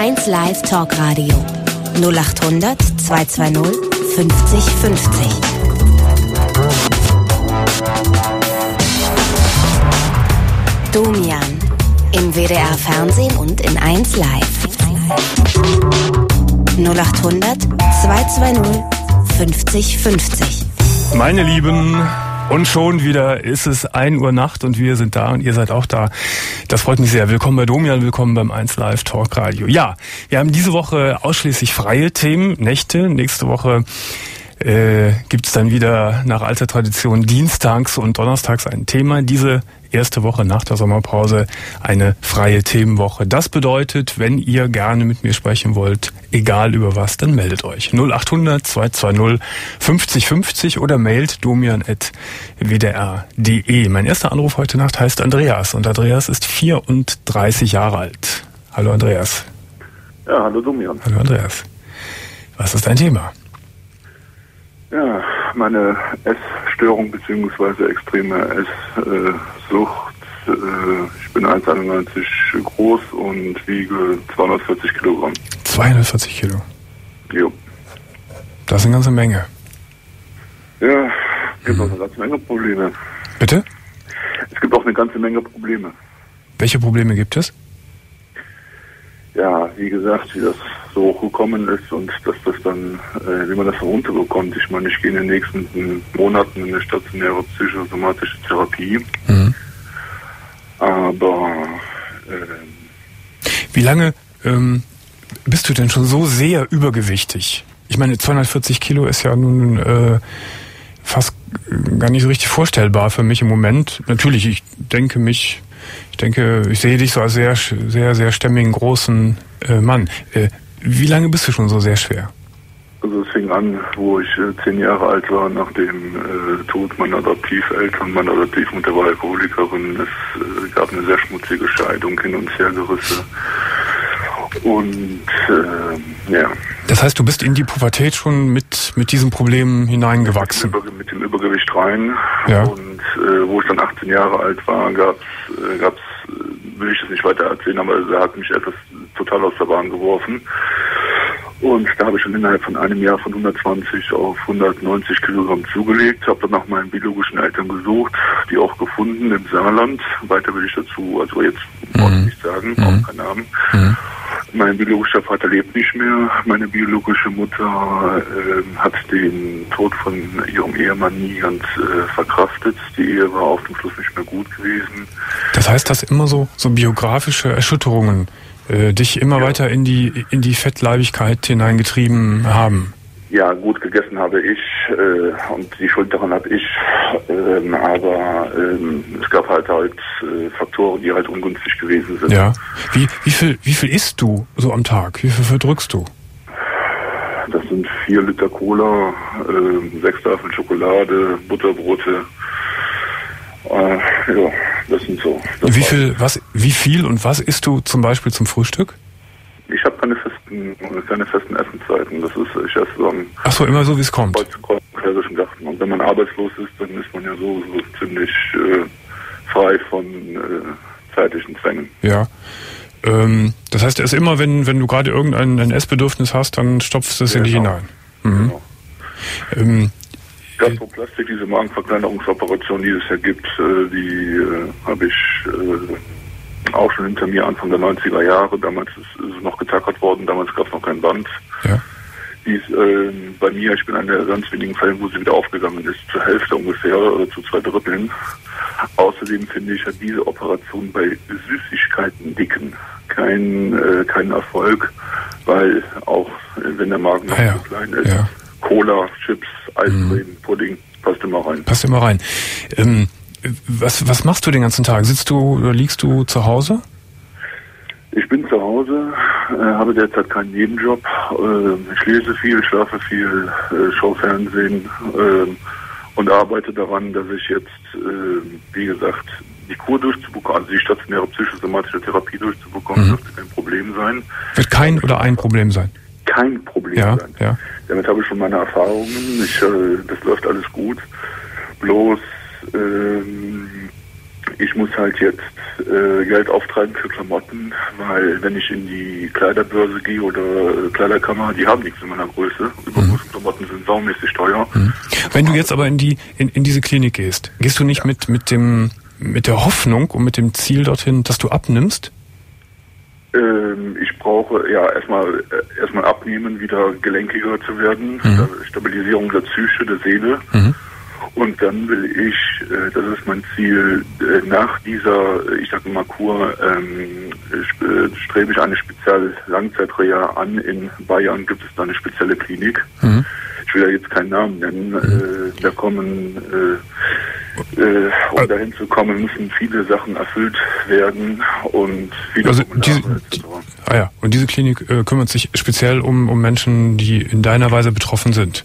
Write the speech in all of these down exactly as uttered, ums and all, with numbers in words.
eins Live Talkradio null acht hundert zweihundertzweißig fünfzig fünfzig. Domian im W D R Fernsehen und in eins Live. null acht hundert zweihundertzweißig fünfzig fünfzig. Meine Lieben, und schon wieder ist es ein Uhr Nacht und wir sind da und ihr seid auch da. Das freut mich sehr. Willkommen bei Domian, willkommen beim eins Live Talk Radio. Ja, wir haben diese Woche ausschließlich freie Themen, Nächte. Nächste Woche äh, gibt es dann wieder nach alter Tradition dienstags und donnerstags ein Thema. Diese erste Woche nach der Sommerpause eine freie Themenwoche. Das bedeutet, wenn ihr gerne mit mir sprechen wollt, egal über was, dann meldet euch. null acht hundert zweihundertzweißig fünfzig fünfzig oder mailt domian at w d r punkt d e. Mein erster Anruf heute Nacht heißt Andreas und Andreas ist vierunddreißig Jahre alt. Hallo Andreas. Ja, hallo Domian. Hallo Andreas. Was ist dein Thema? Ja, meine Essstörung bzw. extreme Esssucht. Ich bin eins Komma einundneunzig groß und wiege zweihundertvierzig Kilogramm. zweihundertvierzig Kilo? Jo. Das ist eine ganze Menge. Ja, es gibt hm. auch eine ganze Menge Probleme. Bitte? Es gibt auch eine ganze Menge Probleme. Welche Probleme gibt es? Ja, wie gesagt, wie das so hochgekommen ist und dass das dann, äh, wie man das runterbekommt. Ich meine, ich gehe in den nächsten Monaten in eine stationäre psychosomatische Therapie. Mhm. Aber äh, wie lange ähm, bist du denn schon so sehr übergewichtig? Ich meine, zweihundertvierzig Kilo ist ja nun äh, fast gar nicht so richtig vorstellbar für mich im Moment. Natürlich, ich denke mich, ich denke, ich sehe dich so als sehr, sehr, sehr stämmigen, großen äh, Mann. Äh, wie lange bist du schon so sehr schwer? Also es fing an, wo ich äh, zehn Jahre alt war, nach dem äh, Tod meiner Adoptiveltern. Meine Adoptivmutter war Alkoholikerin. Es äh, gab eine sehr schmutzige Scheidung, Hin- und Hergerisse. Und äh, ja. Das heißt, du bist in die Pubertät schon mit mit diesem Problem hineingewachsen? Mit, mit dem Übergewicht rein. Ja. Und äh, wo ich dann achtzehn Jahre alt war, gab's, äh, gab's, äh, will ich das nicht weiter erzählen, aber er hat mich etwas total aus der Bahn geworfen. Und da habe ich dann innerhalb von einem Jahr von hundertzwanzig auf hundertneunzig Kilogramm zugelegt. Habe dann nach meinen biologischen Eltern gesucht, die auch gefunden im Saarland. Weiter will ich dazu, also jetzt mhm. wollte ich nicht sagen, mhm. auch keinen Namen. Mhm. Mein biologischer Vater lebt nicht mehr. Meine biologische Mutter äh, hat den Tod von ihrem Ehemann nie ganz äh, verkraftet. Die Ehe war auf dem Schluss nicht mehr gut gewesen. Das heißt, dass immer so, so biografische Erschütterungen äh, dich immer ja. weiter in die in die Fettleibigkeit hineingetrieben haben? Ja, gut gegessen habe ich äh, und die Schuld daran habe ich, ähm, aber ähm, es gab halt halt äh, Faktoren, die halt ungünstig gewesen sind. Ja. Wie wie viel wie viel isst du so am Tag? Wie viel verdrückst du? Das sind vier Liter Cola, äh, sechs Tafeln Schokolade, Butterbrote. Äh, ja, das sind so. Das wie viel was wie viel und was isst du zum Beispiel zum Frühstück? Ich habe keine festen, keine festen Essenszeiten. Das ist, ich esse so am Ach so, immer so wie es kommt. Kaiserischen Garten. Und wenn man arbeitslos ist, dann ist man ja so, so ziemlich äh, frei von äh, zeitlichen Zwängen. Ja. Ähm, das heißt, erst immer, wenn wenn du gerade irgendein ein Essbedürfnis hast, dann stopfst du es ja, in dich genau. hinein. Mhm. Genau. Ähm, Gastroplastik, diese Magenverkleinerungsoperation, die es ja gibt, äh, die äh, habe ich äh, auch schon hinter mir Anfang der neunziger Jahre. Damals ist, ist es noch getackert worden, damals gab es noch kein Band. Ja. Die ist äh, bei mir, ich bin einer der ganz wenigen Fälle, wo sie wieder aufgegangen ist, zur Hälfte ungefähr oder zu zwei Dritteln. Außerdem finde ich, hat diese Operation bei Süßigkeiten dicken kein, äh, keinen Erfolg, weil auch äh, wenn der Magen noch ah, ja. so klein ist, ja. Cola, Chips, Eiscreme, mhm. Pudding, passt immer rein. Passt immer rein. Ähm, Was, was machst du den ganzen Tag? Sitzt du oder liegst du zu Hause? Ich bin zu Hause, äh, habe derzeit keinen Nebenjob. Äh, ich lese viel, schlafe viel, äh, schaue Fernsehen äh, und arbeite daran, dass ich jetzt, äh, wie gesagt, die Kur durchzubekommen, also die stationäre psychosomatische Therapie durchzubekommen, mhm. dürfte kein Problem sein. Wird kein oder ein Problem sein? Kein Problem ja, sein. Ja. Damit habe ich schon meine Erfahrungen. Ich, äh, das läuft alles gut. Bloß ähm, ich muss halt jetzt äh, Geld auftreiben für Klamotten, weil wenn ich in die Kleiderbörse gehe oder äh, Kleiderkammer, die haben nichts in meiner Größe. Übergroße mhm. Klamotten sind saumäßig teuer. Mhm. Wenn du jetzt aber in die in, in diese Klinik gehst, gehst du nicht ja. mit mit dem mit der Hoffnung und mit dem Ziel dorthin, dass du abnimmst? Ähm, ich brauche ja erstmal äh, erstmal abnehmen, wieder gelenkiger zu werden, mhm. Stabilisierung der Psyche, der Seele. Mhm. Und dann will ich, äh, das ist mein Ziel, äh, nach dieser, ich sag mal Kur, ähm, äh, strebe ich eine spezielle Langzeitreha an. In Bayern gibt es da eine spezielle Klinik. Mhm. Ich will ja jetzt keinen Namen nennen. Mhm. Äh, da kommen, äh, äh, um dahin zu kommen, müssen viele Sachen erfüllt werden und viele also diese, die, ah ja, und diese Klinik äh, kümmert sich speziell um, um Menschen, die in deiner Weise betroffen sind.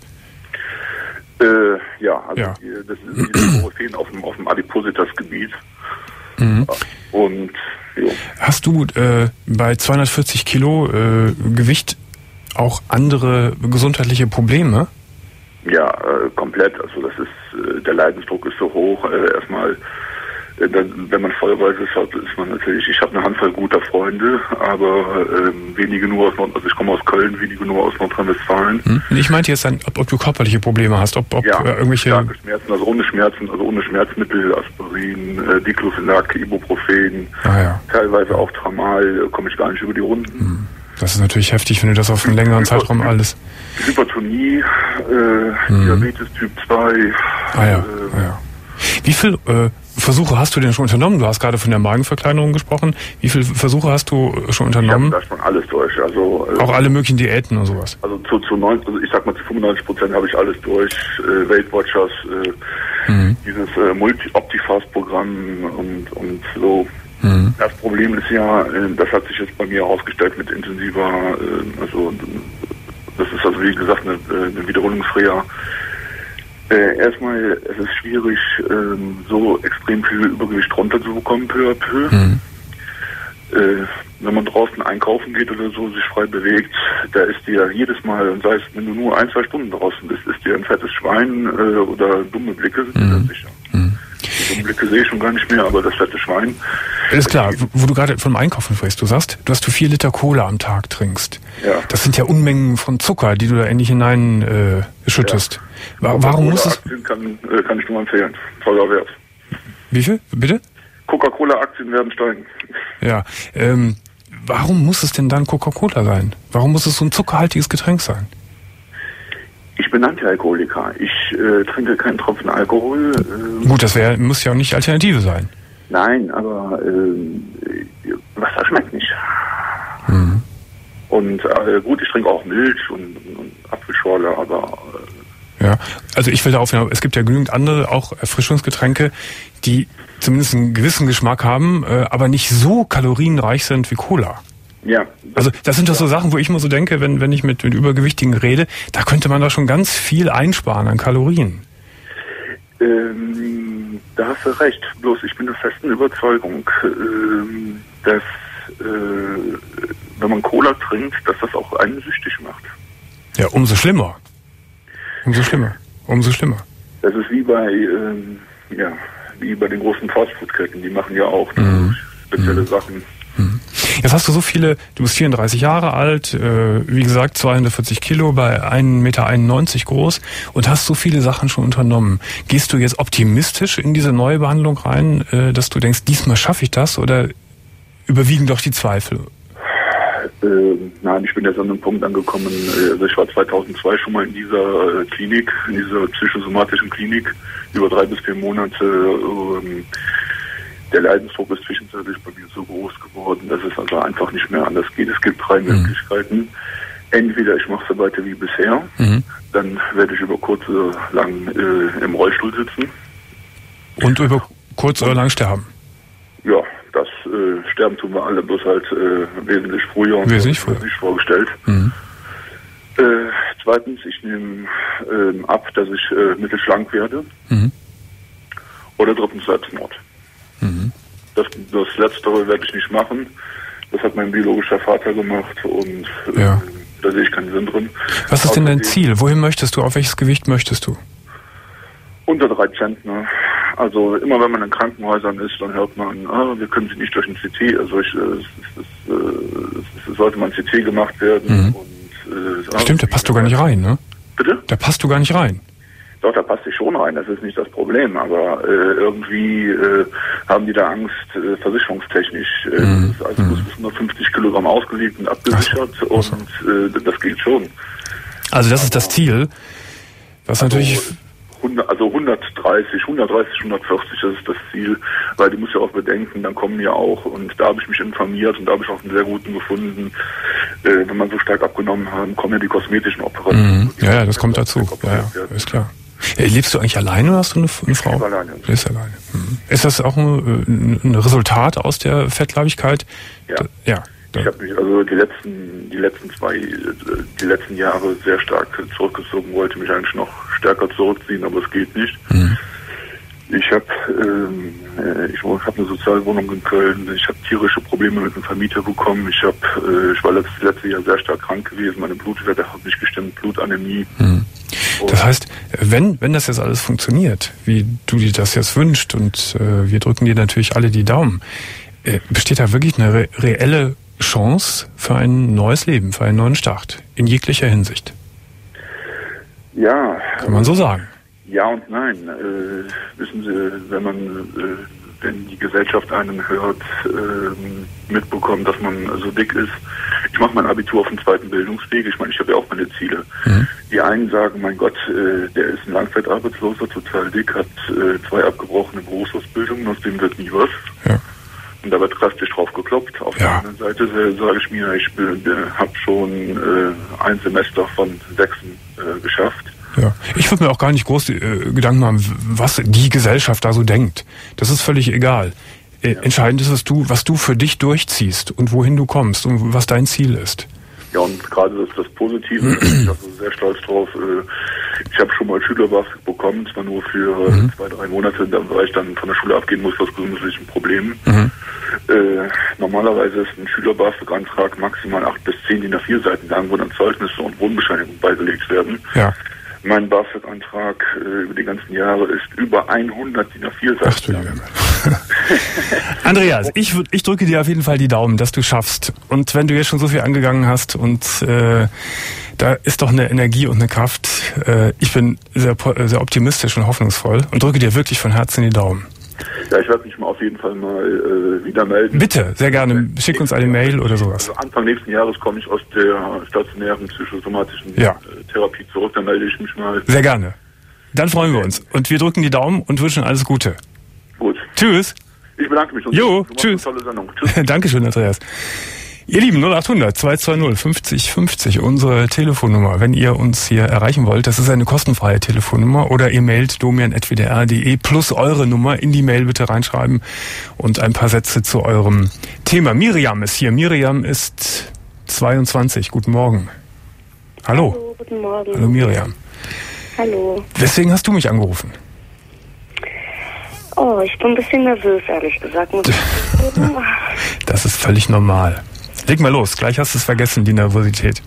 Äh, ja, also ja. Die, das sind die Koryphäen auf dem, auf dem Adipositas-Gebiet. Mhm. Und jo. Hast du äh, bei zweihundertvierzig Kilo äh, Gewicht auch andere gesundheitliche Probleme? Ja, äh, komplett. Also das ist, äh, der Leidensdruck ist so hoch. Äh, erstmal, äh, dann, wenn man vollweise ist, ist man natürlich, ich habe eine Handvoll guter Freunde, aber äh, wenige nur aus Nord, also ich komme aus Köln, wenige nur aus Nordrhein-Westfalen. Hm. Ich meinte jetzt, dann, ob, ob du körperliche Probleme hast, ob, ob ja, äh, irgendwelche... starke Schmerzen, also ohne Schmerzen, also ohne Schmerzmittel, Aspirin, äh, Diclofenac, Ibuprofen, ah, ja. teilweise auch Tramal, äh, komme ich gar nicht über die Runden. Hm. Das ist natürlich heftig, wenn du das auf einen längeren Hyper- Zeitraum alles... Hypertonie, äh, hm. Diabetes Typ zwei. Ah ja, äh, ah, ja. Wie viel äh, Versuche hast du denn schon unternommen? Du hast gerade von der Magenverkleinerung gesprochen. Wie viele Versuche hast du schon unternommen? Ich habe da schon alles durch. Also, äh, auch alle möglichen Diäten und sowas? Also zu, zu neunzig, also ich sag mal zu fünfundneunzig Prozent habe ich alles durch. Äh, Weight Watchers, äh, mhm. dieses äh, Multi-Optifast-Programm und, und so. Mhm. Das Problem ist ja, äh, das hat sich jetzt bei mir herausgestellt mit intensiver, äh, also das ist also wie gesagt eine, eine Wiederholungsreha. Äh, erstmal, es ist schwierig, ähm, so extrem viel Übergewicht runterzubekommen, peu à peu. Mhm. Äh, wenn man draußen einkaufen geht oder so, sich frei bewegt, da ist dir jedes Mal, und sei es, wenn du nur ein, zwei Stunden draußen bist, ist dir ein fettes Schwein äh, oder dumme Blicke, sind mhm. dir sicher. Mhm. Die dummen Blicke sehe ich schon gar nicht mehr, aber das fette Schwein. Ist klar, wo du gerade vom Einkaufen sprichst, du sagst, du hast du vier Liter Cola am Tag trinkst. Ja. Das sind ja Unmengen von Zucker, die du da endlich hinein äh, schüttest. Ja. Wa- warum muss es... Kann, äh, kann ich nur empfehlen. Toller Wert. Wie viel? Bitte? Coca-Cola-Aktien werden steigen. Ja, ähm, warum muss es denn dann Coca-Cola sein? Warum muss es so ein zuckerhaltiges Getränk sein? Ich bin Antialkoholiker. Ich äh, trinke keinen Tropfen Alkohol. Äh, Gut, das wär, muss ja auch nicht Alternative sein. Nein, aber äh, Wasser schmeckt nicht. Mhm. Und äh, gut, ich trinke auch Milch und, und Apfelschorle, aber... Äh, ja, also ich will darauf hinaus, es gibt ja genügend andere, auch Erfrischungsgetränke, die zumindest einen gewissen Geschmack haben, äh, aber nicht so kalorienreich sind wie Cola. Ja. Also das sind doch so Sachen, wo ich immer so denke, wenn, wenn ich mit, mit Übergewichtigen rede, da könnte man doch schon ganz viel einsparen an Kalorien. Ähm, da hast du recht. Bloß ich bin der festen Überzeugung, ähm, dass äh, wenn man Cola trinkt, dass das auch einen süchtig macht. Ja, umso schlimmer. Umso schlimmer. Umso schlimmer. Das ist wie bei, ähm, ja, wie bei den großen Fastfood-Ketten. Die machen ja auch mhm. spezielle mhm. Sachen. Jetzt hast du so viele, du bist vierunddreißig Jahre alt, äh, wie gesagt zweihundertvierzig Kilo, bei ein Meter einundneunzig groß und hast so viele Sachen schon unternommen. Gehst du jetzt optimistisch in diese neue Behandlung rein, äh, dass du denkst, diesmal schaffe ich das, oder überwiegen doch die Zweifel? Äh, nein, ich bin jetzt an einem Punkt angekommen, also ich war zweitausendzwei schon mal in dieser äh, Klinik, in dieser psychosomatischen Klinik, über drei bis vier Monate. Ähm, Der Leidensdruck ist zwischenzeitlich bei mir so groß geworden, dass es also einfach nicht mehr anders geht. Es gibt drei mhm. Möglichkeiten. Entweder ich mache so weiter wie bisher, mhm. dann werde ich über kurz oder lang äh, im Rollstuhl sitzen. Und über kurz oder lang sterben? Ja, das äh, Sterben tun wir alle, bloß halt äh, wesentlich früher und wesentlich früher. Nicht vorgestellt. Mhm. Äh, zweitens, ich nehme äh, ab, dass ich äh, mittelschlank werde. Mhm. Oder drittens Selbstmord. Mhm. Das, das Letztere werde ich nicht machen. Das hat mein biologischer Vater gemacht und äh, ja. da sehe ich keinen Sinn drin. Was ist denn dein Ziel? Wohin möchtest du? Auf welches Gewicht möchtest du? Unter drei Zentner. also immer wenn man in Krankenhäusern ist, dann hört man, ah, wir können Sie nicht durch ein C T, also ich, es, es, es, es sollte mal ein C T gemacht werden. Mhm. Und, äh, Stimmt, da passt du gar nicht rein, ne? Bitte? Da passt du gar nicht rein. Doch, da passt ich schon rein, das ist nicht das Problem, aber äh, irgendwie äh, haben die da Angst, äh, versicherungstechnisch. Äh, mhm. das ist also bis hundertfünfzig Kilogramm ausgelegt und abgesichert so. und äh, das geht schon. Also das ist das Ziel, was also, natürlich... hundert, also hundertdreißig, hundertdreißig, hundertvierzig, das ist das Ziel, weil die muss ja auch bedenken, dann kommen ja auch, und da habe ich mich informiert und da habe ich auch einen sehr guten gefunden, äh, wenn man so stark abgenommen hat, kommen ja die kosmetischen Operationen. Mhm. Ja, ja, das kommt dazu. Ja, ja, ist klar. Äh, lebst du eigentlich alleine oder hast du eine, eine Frau? Ich lebe alleine. Du lebst alleine. Mhm. Ist das auch ein, ein Resultat aus der Fettleibigkeit? Ja. Da, ja. Ich habe mich also die letzten, die letzten zwei, die letzten Jahre sehr stark zurückgezogen, wollte mich eigentlich noch stärker zurückziehen, aber es geht nicht. Mhm. Ich habe ähm, ich hab eine Sozialwohnung in Köln, ich habe tierische Probleme mit dem Vermieter bekommen, ich, hab, äh, ich war letztes, letztes Jahr sehr stark krank gewesen, meine Blutwerte haben nicht gestimmt, Blutanämie. Mhm. Das heißt, wenn wenn das jetzt alles funktioniert, wie du dir das jetzt wünschst, und äh, wir drücken dir natürlich alle die Daumen, äh, besteht da wirklich eine re- reelle Chance für ein neues Leben, für einen neuen Start, in jeglicher Hinsicht? Ja. Kann man so sagen. Ja und nein. Äh, wissen Sie, wenn man, äh, wenn die Gesellschaft einen hört, äh, mitbekommt, dass man so dick ist. Ich mache mein Abitur auf dem zweiten Bildungsweg. Ich meine, ich habe ja auch meine Ziele. Mhm. Die einen sagen, mein Gott, äh, der ist ein Langzeitarbeitsloser, total dick, hat äh, zwei abgebrochene Berufsausbildungen, aus dem wird nie was. Ja. Und da wird drastisch drauf gekloppt. Auf ja. der anderen Seite sage ich mir, ich äh, habe schon äh, ein Semester von sechs äh, geschafft. Ja. Ich würde mir auch gar nicht groß äh, Gedanken machen, was die Gesellschaft da so denkt. Das ist völlig egal. Äh, ja. Entscheidend ist, was du, was du für dich durchziehst und wohin du kommst und was dein Ziel ist. Ja, und gerade das ist das Positive. Ich bin also sehr stolz drauf. Ich habe schon mal Schülerbasketball bekommen, zwar nur für mhm. zwei, drei Monate, weil ich dann von der Schule abgehen muss aus gesundheitlichen Problemen. Mhm. Äh, normalerweise ist ein Schülerbasketballantrag maximal acht bis zehn D I N A vier Seiten lang, wo dann Zeugnisse und Wohnbescheinigungen beigelegt werden. Ja. Mein BAföG-Antrag äh, über die ganzen Jahre ist über hundert D I N A vier Seiten lang. Andreas, ich, ich drücke dir auf jeden Fall die Daumen, dass du schaffst. Und wenn du jetzt schon so viel angegangen hast und äh, da ist doch eine Energie und eine Kraft. Äh, ich bin sehr, sehr optimistisch und hoffnungsvoll und drücke dir wirklich von Herzen die Daumen. Ja, ich werde mich mal auf jeden Fall mal äh, wieder melden. Bitte, sehr gerne. Schick uns eine Mail oder sowas. Also Anfang nächsten Jahres komme ich aus der stationären psychosomatischen ja. äh, Therapie zurück, dann melde ich mich mal. Sehr gerne. Dann freuen wir uns. Und wir drücken die Daumen und wünschen alles Gute. Gut. Tschüss. Ich bedanke mich. Und jo, tschüss. Eine tolle Sendung. Tschüss. Dankeschön, Andreas. Ihr Lieben, null acht hundert zwei zwei null fünfzig fünfzig, unsere Telefonnummer, wenn ihr uns hier erreichen wollt. Das ist eine kostenfreie Telefonnummer, oder ihr mailt domian at w d r punkt d e plus eure Nummer in die Mail bitte reinschreiben und ein paar Sätze zu eurem Thema. Miriam ist hier. Miriam ist zweiundzwanzig. Guten Morgen. Hallo. Hallo, guten Morgen. Hallo Miriam. Hallo. Weswegen hast du mich angerufen? Oh, ich bin ein bisschen nervös, ehrlich gesagt. Das ist völlig normal. Leg mal los, gleich hast du es vergessen, die Nervosität.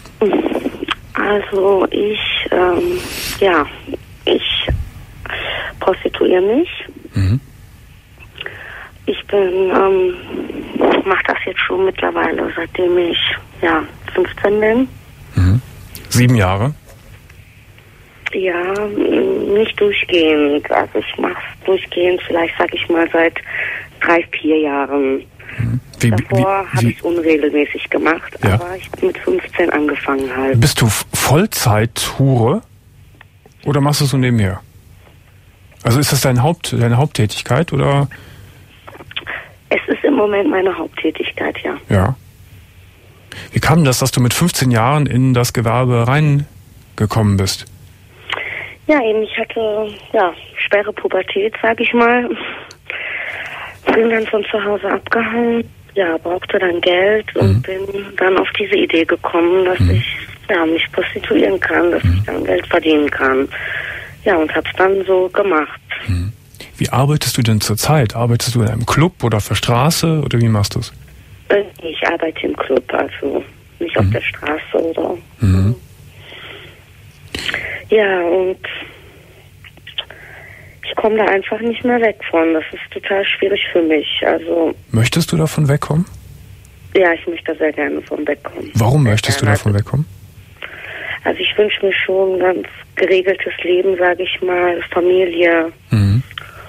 Also ich, ähm, ja, ich prostituiere mich. Mhm. Ich bin, ähm, mache das jetzt schon mittlerweile, seitdem ich, ja, fünfzehn bin. Mhm. Sieben Jahre? Ja, nicht durchgehend. Also ich mache es durchgehend, vielleicht sag ich mal seit drei, vier Jahren. Wie, Davor habe ich es unregelmäßig gemacht, ja. aber ich bin mit fünfzehn angefangen halt. Bist du Vollzeit-Hure oder machst du es so nebenher? Also ist das dein Haupt, deine Haupttätigkeit oder? Es ist im Moment meine Haupttätigkeit, ja. Ja. Wie kam das, dass du mit fünfzehn Jahren in das Gewerbe reingekommen bist? Ja, eben, ich hatte, ja, schwere Pubertät, sag ich mal. Bin dann von zu Hause abgehauen, ja, brauchte dann Geld und mhm. bin dann auf diese Idee gekommen, dass mhm. ich, ja, mich prostituieren kann, dass mhm. ich dann Geld verdienen kann. Ja, und hab's dann so gemacht. Mhm. Wie arbeitest du denn zurzeit? Arbeitest du in einem Club oder auf der Straße oder wie machst du's? Ich arbeite im Club, also nicht mhm. auf der Straße oder. Mhm. Ja, und ich komme da einfach nicht mehr weg von. Das ist total schwierig für mich. Also möchtest du davon wegkommen? Ja, ich möchte sehr gerne davon wegkommen. Warum sehr möchtest gerne. du davon wegkommen? Also ich wünsche mir schon ein ganz geregeltes Leben, sage ich mal, Familie Mhm.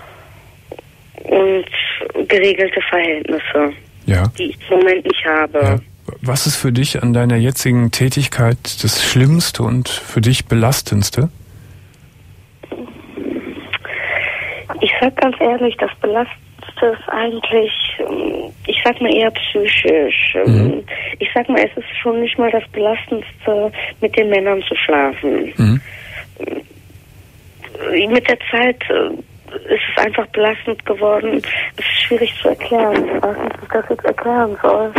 und geregelte Verhältnisse, Ja. die ich im Moment nicht habe. Ja. Was ist für dich an deiner jetzigen Tätigkeit das Schlimmste und für dich Belastendste? Ich sag ganz ehrlich, das Belastendste ist eigentlich, ich sag mal eher psychisch. Mhm. Ich sag mal, es ist schon nicht mal das Belastendste, mit den Männern zu schlafen. Mhm. Mit der Zeit ist es einfach belastend geworden. Es ist schwierig zu erklären. Ich weiß nicht, wie ich das jetzt erklären soll.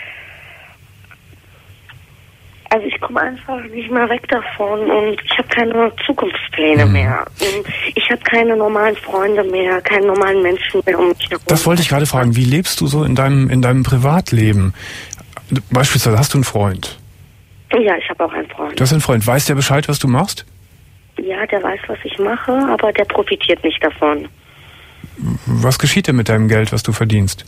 Also ich komme einfach nicht mehr weg davon und ich habe keine Zukunftspläne Mhm. mehr. Und ich habe keine normalen Freunde mehr, keine normalen Menschen mehr um mich herum. Das wollte ich gerade fragen. Wie lebst du so in deinem, in deinem Privatleben? Beispielsweise hast du einen Freund. Ja, ich habe auch einen Freund. Du hast einen Freund. Weiß der Bescheid, was du machst? Ja, der weiß, was ich mache, aber der profitiert nicht davon. Was geschieht denn mit deinem Geld, was du verdienst?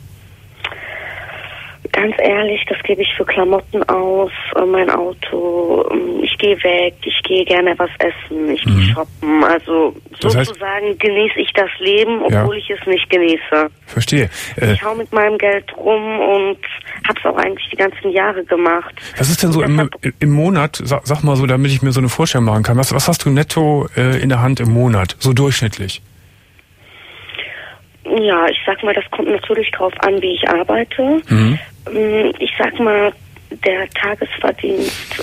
Ganz ehrlich, das gebe ich für Klamotten aus, äh, mein Auto, ähm, ich gehe weg, ich gehe gerne was essen, ich Mhm. gehe shoppen. Also Das heißt- sozusagen genieße ich das Leben, obwohl Ja. ich es nicht genieße. Verstehe. Äh, Ich hau mit meinem Geld rum und hab's auch eigentlich die ganzen Jahre gemacht. was ist denn so im, im Monat, sag, sag mal so, damit ich mir so eine Vorstellung machen kann, was, was hast du netto äh, in der Hand im Monat, so durchschnittlich? Ja, ich sag mal, das kommt natürlich drauf an, wie ich arbeite. Mhm. Mm, Ich sag mal, der Tagesverdienst,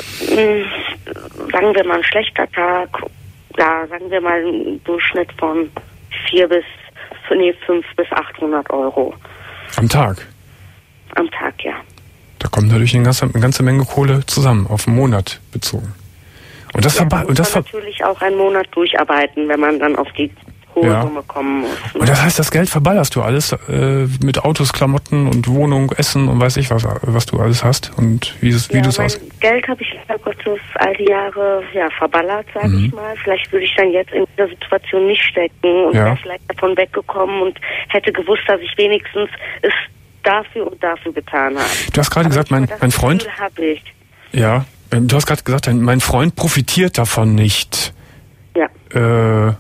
mm, sagen wir mal ein schlechter Tag, ja, sagen wir mal ein Durchschnitt von vier bis, nee, fünf bis achthundert Euro Am Tag? am Tag, ja. Da kommt natürlich eine ganze, eine ganze Menge Kohle zusammen, auf den Monat bezogen. Und das, Ja, verba- da und das, muss ver- man natürlich auch einen Monat durcharbeiten, wenn man dann auf die hohe Ja. Summe kommen muss. und das heißt, das Geld verballerst du alles äh, mit Autos, Klamotten und Wohnung, Essen und weiß ich was, was du alles hast und wie, es- wie Ja, du es mein aus. Geld habe ich leider Gottes all die Jahre ja, verballert, sage Mhm. ich mal. Vielleicht würde ich dann jetzt in dieser Situation nicht stecken und Ja. wäre vielleicht davon weggekommen und hätte gewusst, dass ich wenigstens es dafür und dafür getan habe. Du hast gerade Aber gesagt, mein, das mein Freund, Gefühl habe ich. ja, ähm, du hast gerade gesagt, dein- mein Freund profitiert davon nicht. Ja. Äh,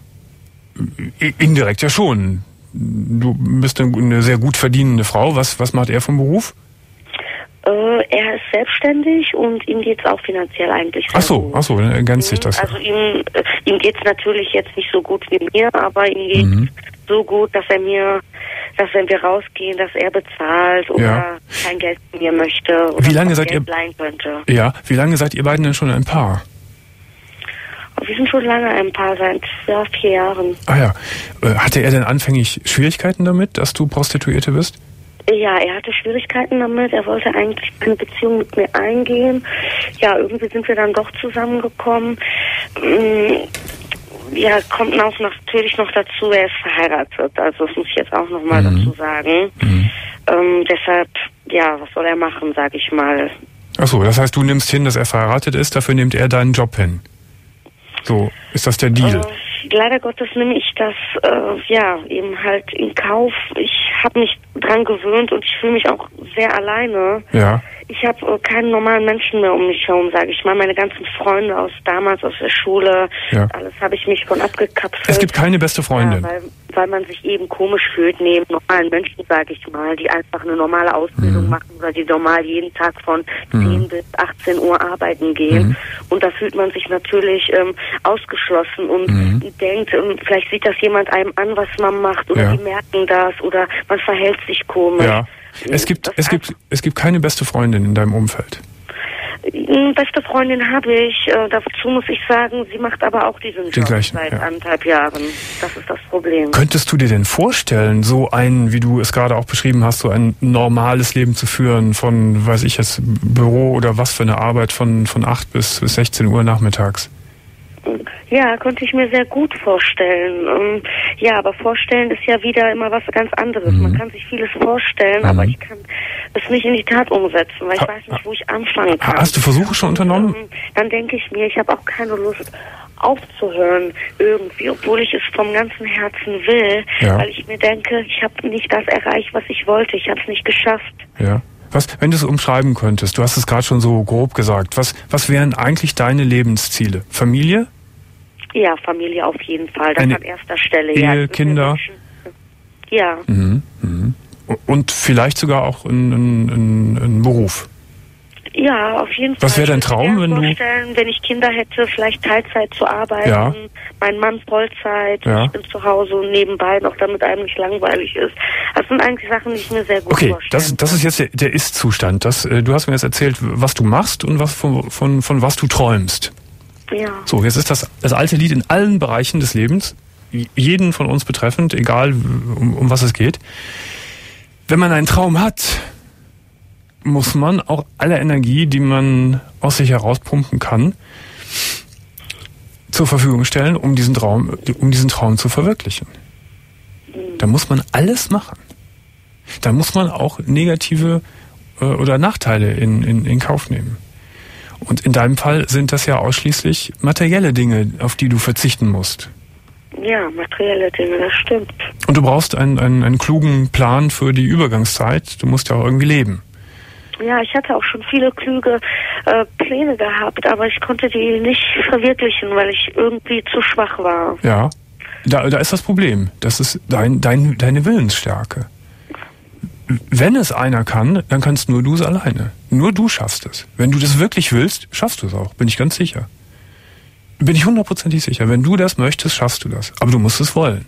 i- indirekt ja schon. Du bist eine, eine sehr gut verdienende Frau. Was, was macht er vom Beruf? Äh, er ist selbstständig und ihm geht es auch finanziell eigentlich sehr Ach so, gut. ach so, dann ergänzt sich das. Also ihm, äh, ihm geht es natürlich jetzt nicht so gut wie mir, aber ihm geht Mhm. so gut, dass er mir, dass wenn wir rausgehen, dass er bezahlt oder Ja. kein Geld von mir möchte oder Wie lange auch seid Geld ihr- leihen könnte. Ja, wie lange seid ihr beiden denn schon ein Paar? Aber wir sind schon lange ein Paar, seit ja, vier Jahren. Ah ja. Äh, Hatte er denn anfänglich Schwierigkeiten damit, dass du Prostituierte bist? Ja, er hatte Schwierigkeiten damit. Er wollte eigentlich eine Beziehung mit mir eingehen. Ja, irgendwie sind wir dann doch zusammengekommen. Mm, Ja, kommt auch natürlich noch dazu, er ist verheiratet. Also das muss ich jetzt auch nochmal Mhm. dazu sagen. Mhm. Ähm, deshalb, ja, was soll er machen, sag ich mal. Ach so, das heißt, du nimmst hin, dass er verheiratet ist, dafür nimmt er deinen Job hin. So, ist das der Deal? Äh, leider Gottes nehme ich das äh, ja eben halt in Kauf. Ich habe mich dran gewöhnt und ich fühle mich auch sehr alleine. Ja. Ich habe äh, keinen normalen Menschen mehr um mich herum, sage ich mal. Meine ganzen Freunde aus damals aus der Schule, Ja. alles habe ich mich von abgekapselt. Es gibt keine beste Freundin. Ja, weil, weil man sich eben komisch fühlt neben normalen Menschen, sage ich mal, die einfach eine normale Ausbildung Mhm. machen oder die normal jeden Tag von Mhm. zehn bis achtzehn Uhr arbeiten gehen. Mhm. Und da fühlt man sich natürlich ähm, ausgeschlossen und Mhm. denkt, ähm, vielleicht sieht das jemand einem an, was man macht oder Ja. die merken das oder man verhält sich komisch. Ja. Es gibt, Das es gibt, es gibt keine beste Freundin in deinem Umfeld. Eine beste Freundin habe ich. Äh, dazu muss ich sagen, sie macht aber auch diesen Den Job gleichen, seit ja. anderthalb Jahren. Das ist das Problem. Könntest du dir denn vorstellen, so ein, wie du es gerade auch beschrieben hast, so ein normales Leben zu führen von, weiß ich jetzt, Büro oder was für eine Arbeit von, von acht bis, bis sechzehn Uhr nachmittags? Ja, konnte ich mir sehr gut vorstellen. Ähm, ja, aber vorstellen ist ja wieder immer was ganz anderes. Mhm. Man kann sich vieles vorstellen, Mhm. aber ich kann es nicht in die Tat umsetzen, weil ich Ha- weiß nicht, wo ich anfangen kann. Hast du Versuche schon unternommen? Ähm, Dann denke ich mir, ich habe auch keine Lust aufzuhören irgendwie, obwohl ich es vom ganzen Herzen will, ja. weil ich mir denke, ich habe nicht das erreicht, was ich wollte. Ich habe es nicht geschafft. Ja. Was, wenn du es umschreiben könntest, du hast es gerade schon so grob gesagt, was, was wären eigentlich deine Lebensziele? Familie? Ja, Familie auf jeden Fall. Das Eine an erster Stelle. Ehe, ja, Kinder? Ja. Mhm, mhm. Und vielleicht sogar auch ein, ein, ein Beruf? Ja, auf jeden Fall. Was wäre dein Traum, wenn du... Wenn ich Kinder hätte, vielleicht Teilzeit zu arbeiten, ja. mein Mann Vollzeit, ja. ich bin zu Hause und nebenbei noch, damit einem nicht langweilig ist. Das sind eigentlich Sachen, die ich mir sehr gut okay, vorstellen das, das ist jetzt der, der Ist-Zustand. Das, äh, du hast mir jetzt erzählt, was du machst und was von, von, von was du träumst. Ja. So, jetzt ist das, das alte Lied in allen Bereichen des Lebens, jeden von uns betreffend, egal um, um was es geht. Wenn man einen Traum hat, muss man auch alle Energie, die man aus sich herauspumpen kann, zur Verfügung stellen, um diesen Traum, um diesen Traum zu verwirklichen. Da muss man alles machen. Da muss man auch negative äh, oder Nachteile in, in, in Kauf nehmen. Und in deinem Fall sind das ja ausschließlich materielle Dinge, auf die du verzichten musst. Ja, materielle Dinge, das stimmt. Und du brauchst einen, einen, einen klugen Plan für die Übergangszeit. Du musst ja auch irgendwie leben. Ja, ich hatte auch schon viele klüge äh, Pläne gehabt, aber ich konnte die nicht verwirklichen, weil ich irgendwie zu schwach war. Ja, da, da ist das Problem. Das ist dein, dein, deine Willensstärke. Wenn es einer kann, dann kannst nur du es alleine. Nur du schaffst es. Wenn du das wirklich willst, schaffst du es auch. Bin ich ganz sicher. Bin ich hundertprozentig sicher. Wenn du das möchtest, schaffst du das. Aber du musst es wollen.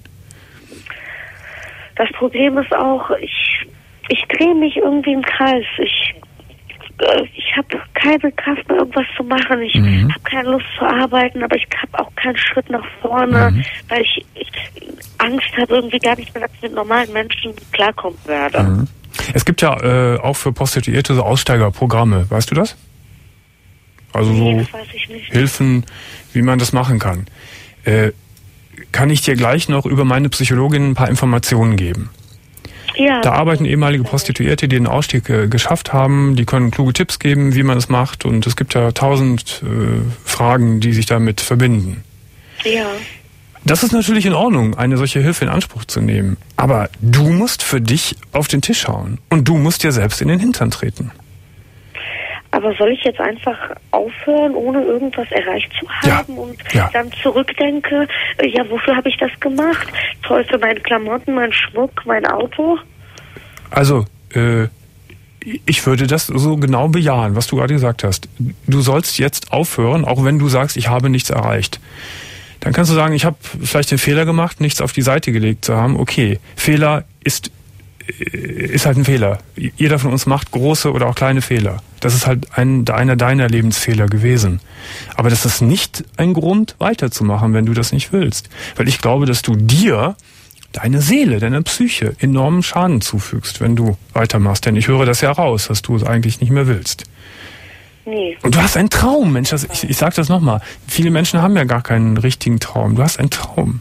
Das Problem ist auch, ich, ich drehe mich irgendwie im Kreis. Ich, äh, ich habe keine Kraft mehr, irgendwas zu machen. Ich mhm. habe keine Lust zu arbeiten, aber ich habe auch keinen Schritt nach vorne, mhm. weil ich, ich Angst habe, irgendwie gar nicht mehr, dass ich mit normalen Menschen klarkommen werde. Mhm. Es gibt ja äh, auch für Prostituierte so Aussteigerprogramme. Weißt du das? Also nee, so das weiß ich nicht. Hilfen, wie man das machen kann. Äh, kann ich dir gleich noch über meine Psychologin ein paar Informationen geben. Ja. Da arbeiten ehemalige Prostituierte, die den Ausstieg äh, geschafft haben. Die können kluge Tipps geben, wie man es macht. Und es gibt ja tausend äh, Fragen, die sich damit verbinden. Ja. Das ist natürlich in Ordnung, eine solche Hilfe in Anspruch zu nehmen. Aber du musst für dich auf den Tisch hauen. Und du musst dir selbst in den Hintern treten. Aber soll ich jetzt einfach aufhören, ohne irgendwas erreicht zu haben ja, und ja. dann zurückdenke, ja, wofür habe ich das gemacht? Toll für meine Klamotten, mein Schmuck, mein Auto? Also, äh, ich würde das so genau bejahen, was du gerade gesagt hast. Du sollst jetzt aufhören, auch wenn du sagst, ich habe nichts erreicht. Dann kannst du sagen, ich habe vielleicht den Fehler gemacht, nichts auf die Seite gelegt zu haben. Okay, Fehler ist ist halt ein Fehler. Jeder von uns macht große oder auch kleine Fehler. Das ist halt ein, einer deiner Lebensfehler gewesen. Aber das ist nicht ein Grund, weiterzumachen, wenn du das nicht willst. Weil ich glaube, dass du dir, deine Seele, deiner Psyche enormen Schaden zufügst, wenn du weitermachst. Denn ich höre das ja raus, dass du es eigentlich nicht mehr willst. Nee. Und du hast einen Traum, Mensch. Das, ich, ich sag das nochmal. Viele Menschen haben ja gar keinen richtigen Traum. Du hast einen Traum.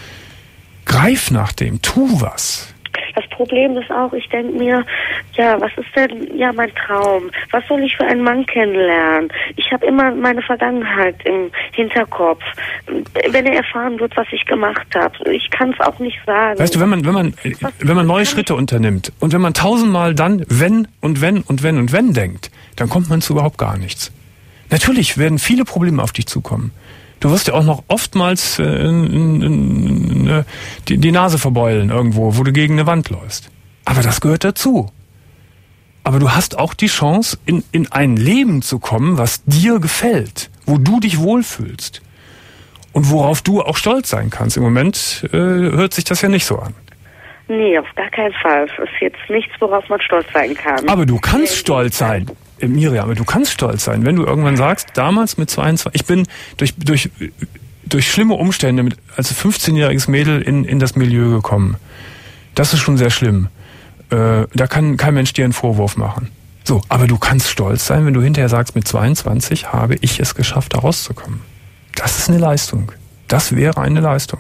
Greif nach dem. Tu was. Das Problem ist auch, ich denke mir, ja, was ist denn, ja, mein Traum? Was soll ich für einen Mann kennenlernen? Ich habe immer meine Vergangenheit im Hinterkopf. Wenn er erfahren wird, was ich gemacht habe, ich kann es auch nicht sagen. Weißt du, wenn man, wenn man, was, wenn man neue Schritte unternimmt und wenn man tausendmal dann wenn und wenn und wenn und wenn denkt, dann kommt man zu überhaupt gar nichts. Natürlich werden viele Probleme auf dich zukommen. Du wirst ja auch noch oftmals äh, in, in, in, die, die Nase verbeulen irgendwo, wo du gegen eine Wand läufst. Aber das gehört dazu. Aber du hast auch die Chance, in, in ein Leben zu kommen, was dir gefällt, wo du dich wohlfühlst und worauf du auch stolz sein kannst. Im Moment äh, hört sich das ja nicht so an. Nee, auf gar keinen Fall. Es ist jetzt nichts, worauf man stolz sein kann. Aber du kannst nee, stolz sein. Miriam, aber du kannst stolz sein, wenn du irgendwann sagst, damals mit zweiundzwanzig, ich bin durch durch durch schlimme Umstände mit als fünfzehnjähriges Mädel in in das Milieu gekommen. Das ist schon sehr schlimm. Äh, da kann kein Mensch dir einen Vorwurf machen. So, aber du kannst stolz sein, wenn du hinterher sagst, mit zweiundzwanzig habe ich es geschafft, da rauszukommen. Das ist eine Leistung. Das wäre eine Leistung.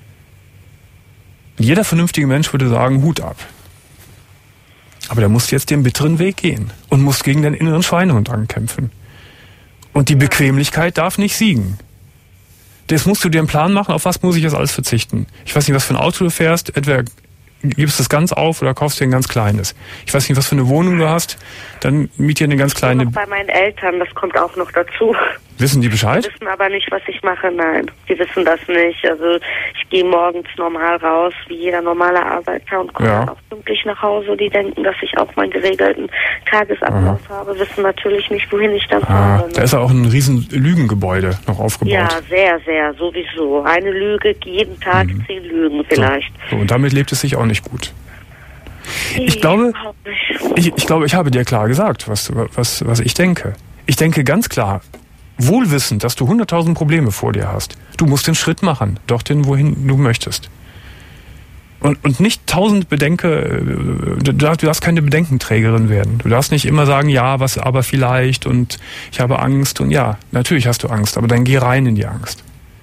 Jeder vernünftige Mensch würde sagen, Hut ab. Aber da musst du jetzt den bitteren Weg gehen und musst gegen deinen inneren Schweinehund ankämpfen. Und die Bequemlichkeit darf nicht siegen. das musst du dir einen Plan machen, auf was muss ich jetzt alles verzichten. Ich weiß nicht, was für ein Auto du fährst, entweder gibst du es ganz auf oder kaufst dir ein ganz kleines. Ich weiß nicht, was für eine Wohnung du hast, dann miet dir eine ganz kleine... Ich bin noch bei meinen Eltern, das kommt auch noch dazu. Wissen die Bescheid? Die wissen aber nicht, was ich mache, nein. Die wissen das nicht. Also ich gehe morgens normal raus, wie jeder normale Arbeiter und komme Ja. auch pünktlich nach Hause. Die denken, dass ich auch meinen geregelten Tagesablauf Aha. habe, wissen natürlich nicht, wohin ich dann Ah, fahre. da ist ja auch ein riesen Lügengebäude noch aufgebaut. Ja, sehr, sehr, sowieso. Eine Lüge, jeden Tag Mhm. zehn Lügen vielleicht. So, und damit lebt es sich auch nicht gut. Nee, Ich glaube, überhaupt nicht. ich, ich glaube, ich habe dir klar gesagt, was, was, was ich denke. Ich denke ganz klar, wohlwissend, dass du hunderttausend Probleme vor dir hast. Du musst den Schritt machen, dorthin, wohin du möchtest. Und, und nicht tausend Bedenke, du darfst, du darfst keine Bedenkenträgerin werden. Du darfst nicht immer sagen, ja, was aber vielleicht und ich habe Angst und ja, natürlich hast du Angst, aber dann geh rein in die Angst.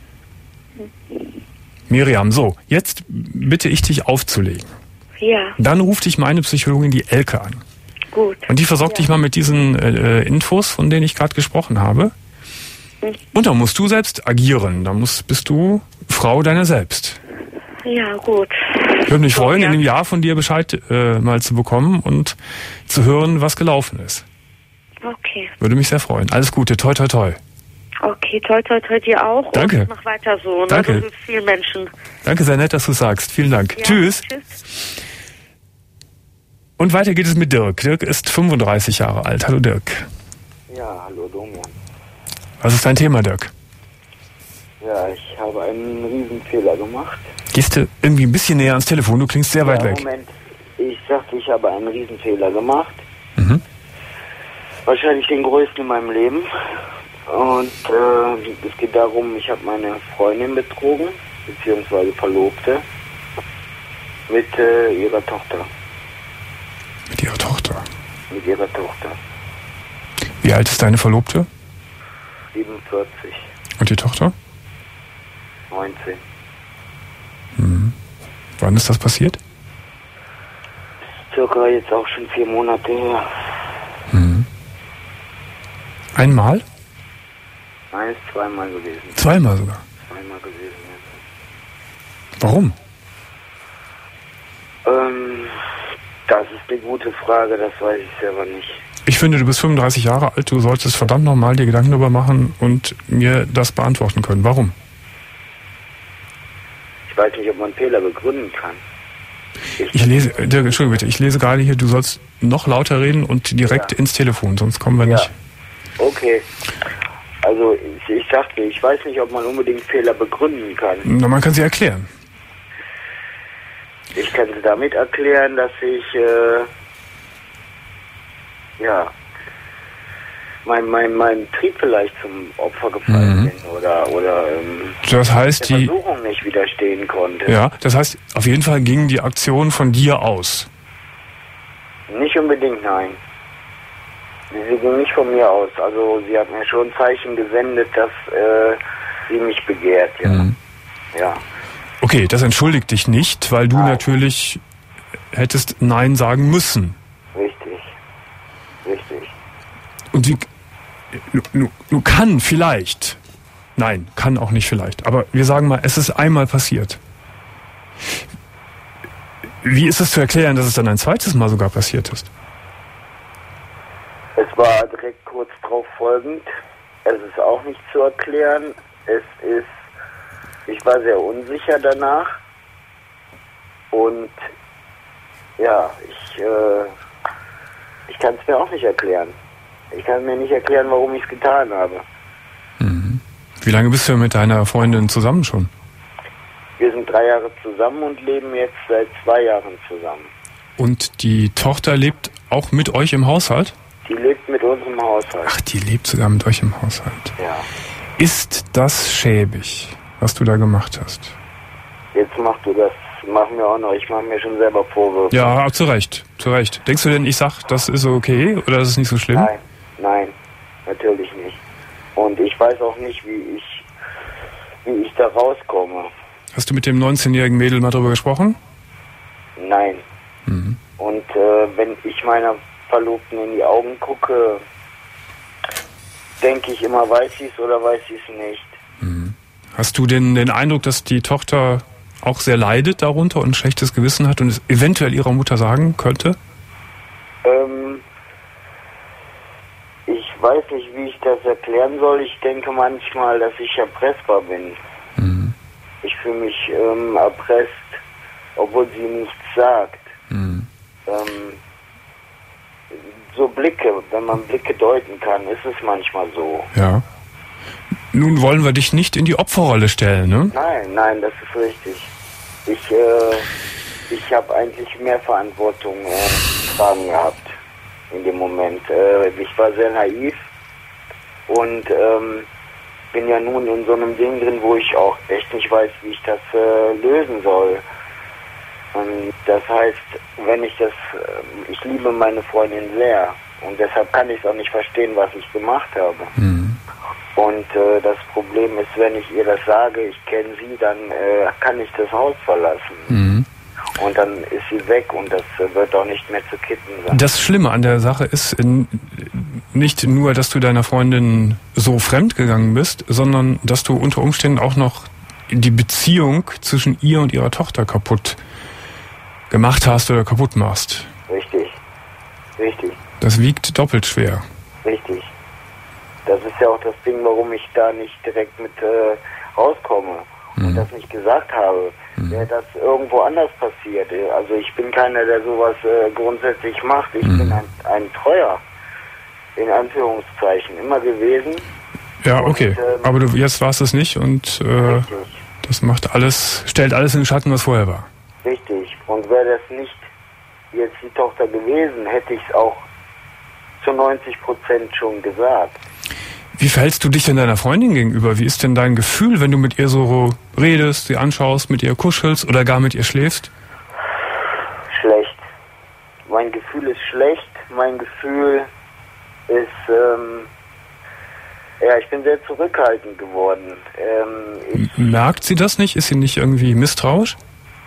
Miriam, so, jetzt bitte ich dich aufzulegen. Ja, Dann ruft dich meine Psychologin, die Elke, an. gut. Und die versorgt Ja. dich mal mit diesen äh, Infos, von denen ich gerade gesprochen habe. Mhm. Und dann musst du selbst agieren. Da musst, bist du Frau deiner selbst. Ja, gut. Ich würde mich So, freuen, ja. in einem Jahr von dir Bescheid äh, mal zu bekommen und zu hören, was gelaufen ist. Okay. Würde mich sehr freuen. Alles Gute, toi toi toi. Okay, toi, toi, toi, dir auch. Danke. Und mach weiter so. Ne? Danke. Du hilfst vielen Menschen. Danke, sehr nett, dass du sagst. Vielen Dank. Ja, Tschüss. Tschüss. Und weiter geht es mit Dirk. Dirk ist fünfunddreißig Jahre alt. Hallo Dirk. Ja, hallo Domian. Was ist dein Thema, Dirk? Ja, ich habe einen riesen Fehler gemacht. Gehst du irgendwie ein bisschen näher ans Telefon? Du klingst sehr weit ja, weg. Moment, ich sagte, ich habe einen riesen Fehler gemacht. Mhm. Wahrscheinlich den größten in meinem Leben. Und äh, es geht darum, ich habe meine Freundin betrogen, beziehungsweise Verlobte, mit äh, ihrer Tochter. Mit ihrer Tochter. Mit ihrer Tochter. Wie alt ist deine Verlobte? siebenundvierzig, Und die Tochter? neunzehn. Mhm. Wann ist das passiert? Circa jetzt auch schon vier Monate her. Mhm. Einmal? Nein, ist zweimal gewesen. Zweimal sogar. Zweimal gewesen, ja. Warum? Ähm, das ist eine gute Frage, das weiß ich selber nicht. Ich finde, du bist fünfunddreißig Jahre alt, du solltest verdammt nochmal dir Gedanken darüber machen und mir das beantworten können. Warum? Ich weiß nicht, ob man Fehler begründen kann. Ich, Ich lese, äh, Dirk, Entschuldigung bitte, ich lese gerade hier, du sollst noch lauter reden und direkt Ja. ins Telefon, sonst kommen wir Ja. nicht. Okay. Also ich, ich sagte, ich weiß nicht, ob man unbedingt Fehler begründen kann. Na, man kann sie erklären. Ich kann sie damit erklären, dass ich äh, ja mein, mein, mein Trieb vielleicht zum Opfer gefallen Mhm. bin oder oder ähm, Das heißt, der die, Versuchung nicht widerstehen konnte. ja, das heißt, auf jeden Fall ging die Aktion von dir aus. Nicht unbedingt, nein. Sie ging nicht von mir aus. Also sie hat mir schon Zeichen gesendet, dass äh, sie mich begehrt, ja. Mhm. Ja. Okay, das entschuldigt dich nicht, weil du Nein. natürlich hättest Nein sagen müssen. Richtig. Richtig. Und wie, nu, nu, nu kann vielleicht, nein, kann auch nicht vielleicht, aber wir sagen mal, es ist einmal passiert. Wie ist es zu erklären, dass es dann ein zweites Mal sogar passiert ist? Es war direkt kurz drauf folgend. Es ist auch nicht zu erklären. Es ist, ich war sehr unsicher danach. Und ja, ich, äh, ich kann es mir auch nicht erklären. Ich kann mir nicht erklären, warum ich es getan habe. Mhm. Wie lange bist du mit deiner Freundin zusammen schon? Wir sind drei Jahre zusammen und leben jetzt seit zwei Jahren zusammen. Und die Tochter lebt auch mit euch im Haushalt? Die lebt mit unserem Haushalt. Ach, die lebt sogar mit euch im Haushalt. Ja. Ist das schäbig, was du da gemacht hast? Jetzt machst du das, mach mir auch noch, ich mache mir schon selber Vorwürfe. Ja, zu Recht, zu Recht. Denkst du denn, ich sag, das ist okay oder das ist nicht so schlimm? Nein, nein, natürlich nicht. Und ich weiß auch nicht, wie ich, wie ich da rauskomme. Hast du mit dem neunzehnjährigen Mädel mal drüber gesprochen? Nein. Mhm. Und äh, wenn ich meiner Verlobten in die Augen gucke, denke ich immer, weiß sie es oder weiß sie es nicht. Mhm. Hast du den, den Eindruck, dass die Tochter auch sehr leidet darunter und ein schlechtes Gewissen hat und es eventuell ihrer Mutter sagen könnte? Ähm, ich weiß nicht, wie ich das erklären soll. Ich denke manchmal, dass ich erpressbar bin. Mhm. Ich fühle mich ähm, erpresst, obwohl sie nichts sagt. Mhm. Ähm, so Blicke, wenn man Blicke deuten kann, ist es manchmal so. Ja. Nun wollen wir dich nicht in die Opferrolle stellen, ne? Nein, nein, das ist richtig. Ich, äh, ich habe eigentlich mehr Verantwortung äh, tragen gehabt in dem Moment. Äh, ich war sehr naiv und ähm, bin ja nun in so einem Ding drin, wo ich auch echt nicht weiß, wie ich das äh, lösen soll. Und das heißt, wenn ich das, äh, ich liebe meine Freundin sehr und deshalb kann ich es auch nicht verstehen, was ich gemacht habe. Mhm. Und äh, das Problem ist, wenn ich ihr das sage, ich kenne sie, dann äh, kann ich das Haus verlassen. Mhm. Und dann ist sie weg und das äh, wird auch nicht mehr zu kitten sein. Das Schlimme an der Sache ist in, nicht nur, dass du deiner Freundin so fremd gegangen bist, sondern dass du unter Umständen auch noch die Beziehung zwischen ihr und ihrer Tochter kaputt gemacht hast oder kaputt machst. Richtig, richtig. Das wiegt doppelt schwer. Richtig. Das ist ja auch das Ding, warum ich da nicht direkt mit äh, rauskomme mhm. und das nicht gesagt habe. Mhm. Wäre das irgendwo anders passiert. Also ich bin keiner, der sowas äh, grundsätzlich macht. Ich mhm. bin ein, ein Treuer, in Anführungszeichen, immer gewesen. Ja, okay. Und, ähm, aber du, jetzt warst es nicht und äh, das macht alles, stellt alles in den Schatten, was vorher war. Richtig. Und wäre das nicht jetzt die Tochter gewesen, hätte ich es auch zu neunzig Prozent schon gesagt. Wie verhältst du dich denn deiner Freundin gegenüber? Wie ist denn dein Gefühl, wenn du mit ihr so redest, sie anschaust, mit ihr kuschelst oder gar mit ihr schläfst? Schlecht. Mein Gefühl ist schlecht. Mein Gefühl ist, ähm, ja, ich bin sehr zurückhaltend geworden. Ähm, ich, Merkt sie das nicht? Ist sie nicht irgendwie misstrauisch?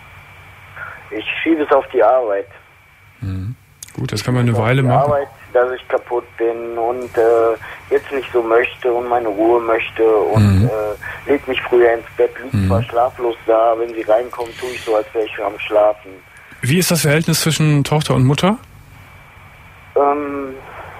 ich schiebe es auf die Arbeit. Mhm. Gut, das kann man eine Weile machen. Arbeit, dass ich kaputt bin und äh, jetzt nicht so möchte und meine Ruhe möchte und mhm. äh, leg mich früher ins Bett, lieg mhm. zwar schlaflos da, wenn sie reinkommt, tue ich so, als wäre ich am Schlafen. Wie ist das Verhältnis zwischen Tochter und Mutter? Ähm,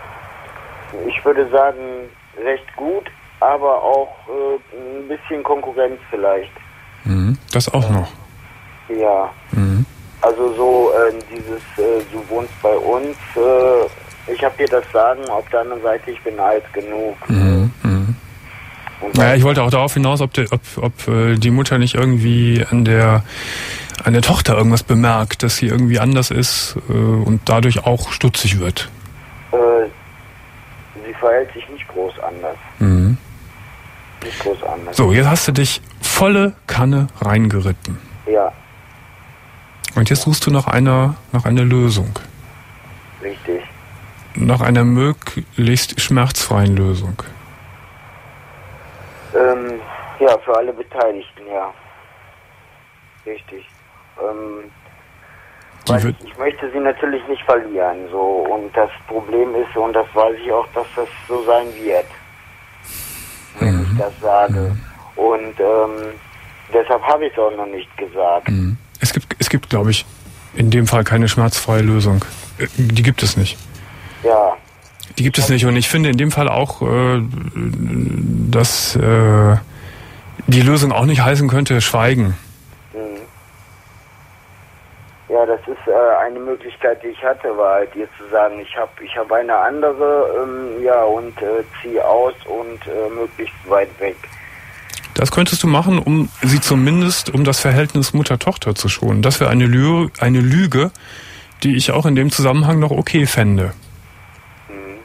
ich würde sagen, recht gut, aber auch äh, ein bisschen Konkurrenz vielleicht. Mhm. Das auch noch? Ja. Mhm. Also so äh, dieses, äh, du wohnst bei uns, äh, ich habe dir das Sagen, auf der anderen Seite, ich bin alt genug. Mhm. Mhm. Naja, ich wollte auch darauf hinaus, ob, die, ob, ob äh, die Mutter nicht irgendwie an der, an der Tochter irgendwas bemerkt, dass sie irgendwie anders ist äh, und dadurch auch stutzig wird. Äh, sie verhält sich nicht groß anders. Mhm. Nicht groß anders. So, jetzt hast du dich volle Kanne reingeritten. Ja. Und jetzt suchst du nach einer, nach einer Lösung. Richtig. Nach einer möglichst schmerzfreien Lösung. Ähm, ja, für alle Beteiligten, ja. Richtig. Ähm, weil ich, ich möchte sie natürlich nicht verlieren, so. Und das Problem ist, und das weiß ich auch, dass das so sein wird, wenn mhm. ich das sage. Mhm. Und ähm, deshalb habe ich es auch noch nicht gesagt. Mhm. Es gibt, es gibt, glaube ich, in dem Fall keine schmerzfreie Lösung. Die gibt es nicht. Ja. Die gibt es nicht. Und ich finde in dem Fall auch, äh, dass äh, die Lösung auch nicht heißen könnte, schweigen. Mhm. Ja, das ist äh, eine Möglichkeit, die ich hatte, war halt dir zu sagen, ich habe ich hab eine andere, ähm, ja, und äh, ziehe aus und äh, möglichst weit weg. Das könntest du machen, um sie zumindest, um das Verhältnis Mutter-Tochter zu schonen. Das wäre eine Lüge, eine Lüge, die ich auch in dem Zusammenhang noch okay fände. Mhm.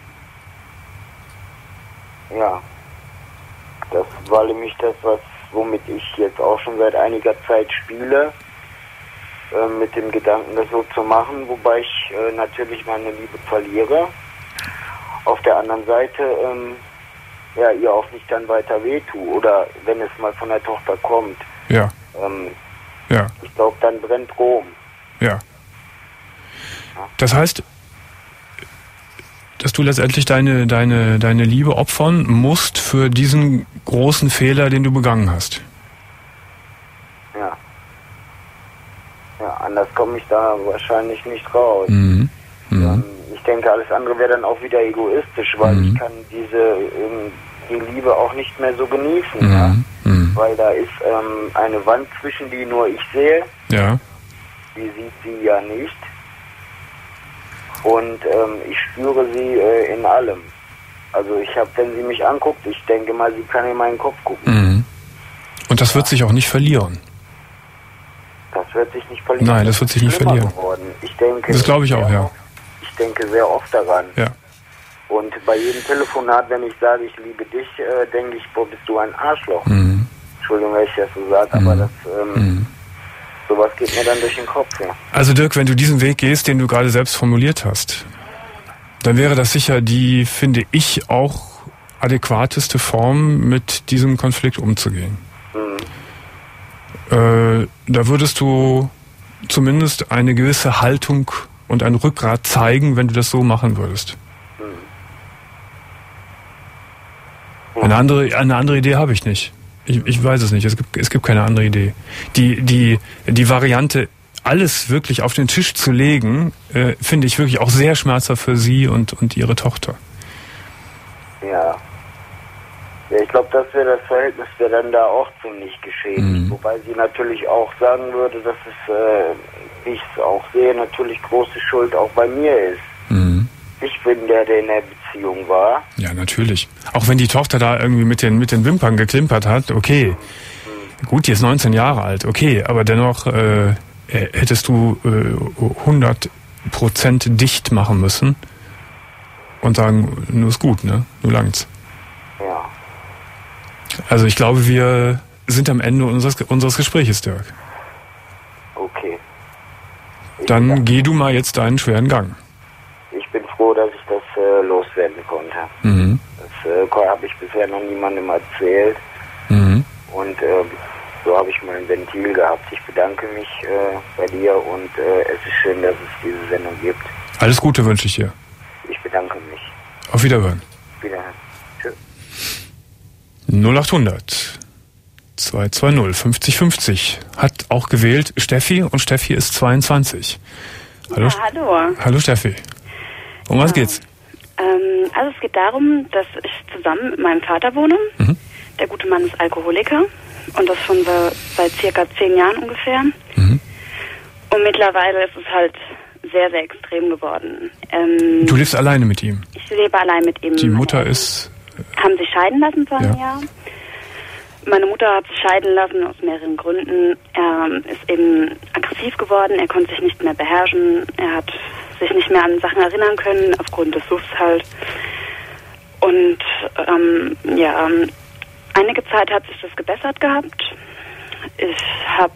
Ja. Das war nämlich das, was, womit ich jetzt auch schon seit einiger Zeit spiele, äh, mit dem Gedanken, das so zu machen, wobei ich äh, natürlich meine Liebe verliere. Auf der anderen Seite, ähm, ja, ihr auch nicht dann weiter wehtue. Oder wenn es mal von der Tochter kommt. Ja. Ähm, ja. Ich glaube, dann brennt Rom. Ja. Das heißt, dass du letztendlich deine, deine, deine Liebe opfern musst für diesen großen Fehler, den du begangen hast. komme ich da wahrscheinlich nicht raus. Mhm. Mhm. Ähm, ich denke, alles andere wäre dann auch wieder egoistisch, weil mhm. ich kann diese ähm, die Liebe auch nicht mehr so genießen, mhm. ja? Mhm. Weil da ist ähm, eine Wand zwischen, die nur ich sehe. Ja. Die sieht sie ja nicht. Und ähm, ich spüre sie äh, in allem. Also ich habe, wenn sie mich anguckt, ich denke mal, sie kann in meinen Kopf gucken. Mhm. Und das wird sich auch nicht verlieren. Das wird sich nicht verlieren. Nein, das wird sich nicht verlieren. Geworden. Ich denke, das glaube ich auch, ja. Ich denke sehr oft daran. Ja. Und bei jedem Telefonat, wenn ich sage, ich liebe dich, äh, denke ich, boah, bist du ein Arschloch. Mhm. Entschuldigung, wenn ich das so sage, mhm. aber das, ähm, mhm. sowas geht mir dann durch den Kopf. Ja. Also Dirk, wenn du diesen Weg gehst, den du gerade selbst formuliert hast, dann wäre das sicher die, finde ich, auch adäquateste Form, mit diesem Konflikt umzugehen. Mhm. Äh, da würdest du zumindest eine gewisse Haltung und ein Rückgrat zeigen, wenn du das so machen würdest. Mhm. Eine andere, eine andere Idee habe ich nicht. Ich, ich weiß es nicht. Es gibt, es gibt keine andere Idee. Die, die, die Variante, alles wirklich auf den Tisch zu legen, äh, finde ich wirklich auch sehr schmerzhaft für sie und, und ihre Tochter. Ja. Ja, ich glaube, das wäre das Verhältnis, wäre dann da auch ziemlich geschehen. Mhm. Wobei sie natürlich auch sagen würde, dass es, äh, wie ich es auch sehe, natürlich große Schuld auch bei mir ist. Mhm. Ich bin der, der in der Beziehung war. Ja, natürlich. Auch wenn die Tochter da irgendwie mit den, mit den Wimpern geklimpert hat, okay. Mhm. Gut, die ist neunzehn Jahre alt, okay, aber dennoch äh, hättest du äh, hundert Prozent dicht machen müssen und sagen, nur ist gut, ne? Nur langt's. Ja. Also ich glaube, wir sind am Ende unseres, unseres Gespräches, Dirk. Okay. Ich Dann danke. Geh du mal jetzt deinen schweren Gang. Ich bin froh, dass ich das äh, loswerden konnte. Mhm. Das äh, habe ich bisher noch niemandem erzählt. Mhm. Und äh, so habe ich mein Ventil gehabt. Ich bedanke mich äh, bei dir und äh, es ist schön, dass es diese Sendung gibt. Alles Gute wünsche ich dir. Ich bedanke mich. Auf Wiederhören. Wiederhören. Tschüss. null achthundert zweihundertzweißig fünfzig fünfzig hat auch gewählt Steffi und Steffi ist zweiundzwanzig. Hallo, ja, hallo. Hallo Steffi. Um was geht's? Ähm, also es geht darum, dass ich zusammen mit meinem Vater wohne. Mhm. Der gute Mann ist Alkoholiker und das schon seit, seit circa zehn Jahren ungefähr. Mhm. Und mittlerweile ist es halt sehr, sehr extrem geworden. Ähm, du lebst alleine mit ihm? Ich lebe allein mit ihm. Die Mutter ist... Haben sich scheiden lassen vor einem ja. Jahr. Meine Mutter hat sich scheiden lassen aus mehreren Gründen. Er ist eben aggressiv geworden, er konnte sich nicht mehr beherrschen, er hat sich nicht mehr an Sachen erinnern können, aufgrund des Suffs halt. Und ähm, ja, einige Zeit hat sich das gebessert gehabt. Ich habe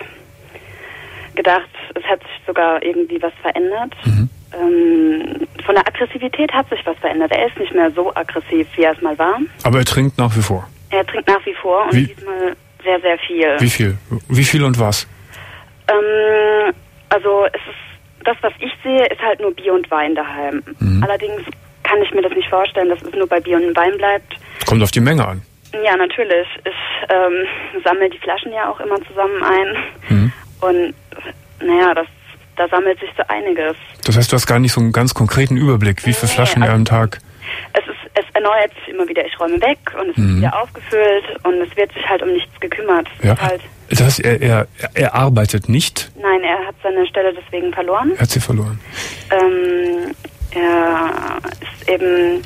gedacht, es hat sich sogar irgendwie was verändert. Mhm. Ähm, von der Aggressivität hat sich was verändert. Er ist nicht mehr so aggressiv, wie er es mal war. Aber er trinkt nach wie vor? Er trinkt nach wie vor und wie? diesmal sehr, sehr viel. Wie viel? Wie viel und was? Ähm, also es ist, das, was ich sehe, ist halt nur Bier und Wein daheim. Mhm. Allerdings kann ich mir das nicht vorstellen, dass es nur bei Bier und Wein bleibt. Kommt auf die Menge an. Ja, natürlich. Ich ähm, sammle die Flaschen ja auch immer zusammen ein. Mhm. Und naja, das, da sammelt sich so einiges. Das heißt, du hast gar nicht so einen ganz konkreten Überblick, wie viele nee, Flaschen also er am Tag... Es ist, es erneuert sich immer wieder. Ich räume weg und es mhm. wird wieder aufgefüllt und es wird sich halt um nichts gekümmert. Ja. Halt das heißt, er, er, er arbeitet nicht? Nein, er hat seine Stelle deswegen verloren. Er hat sie verloren. Ähm, er ist eben...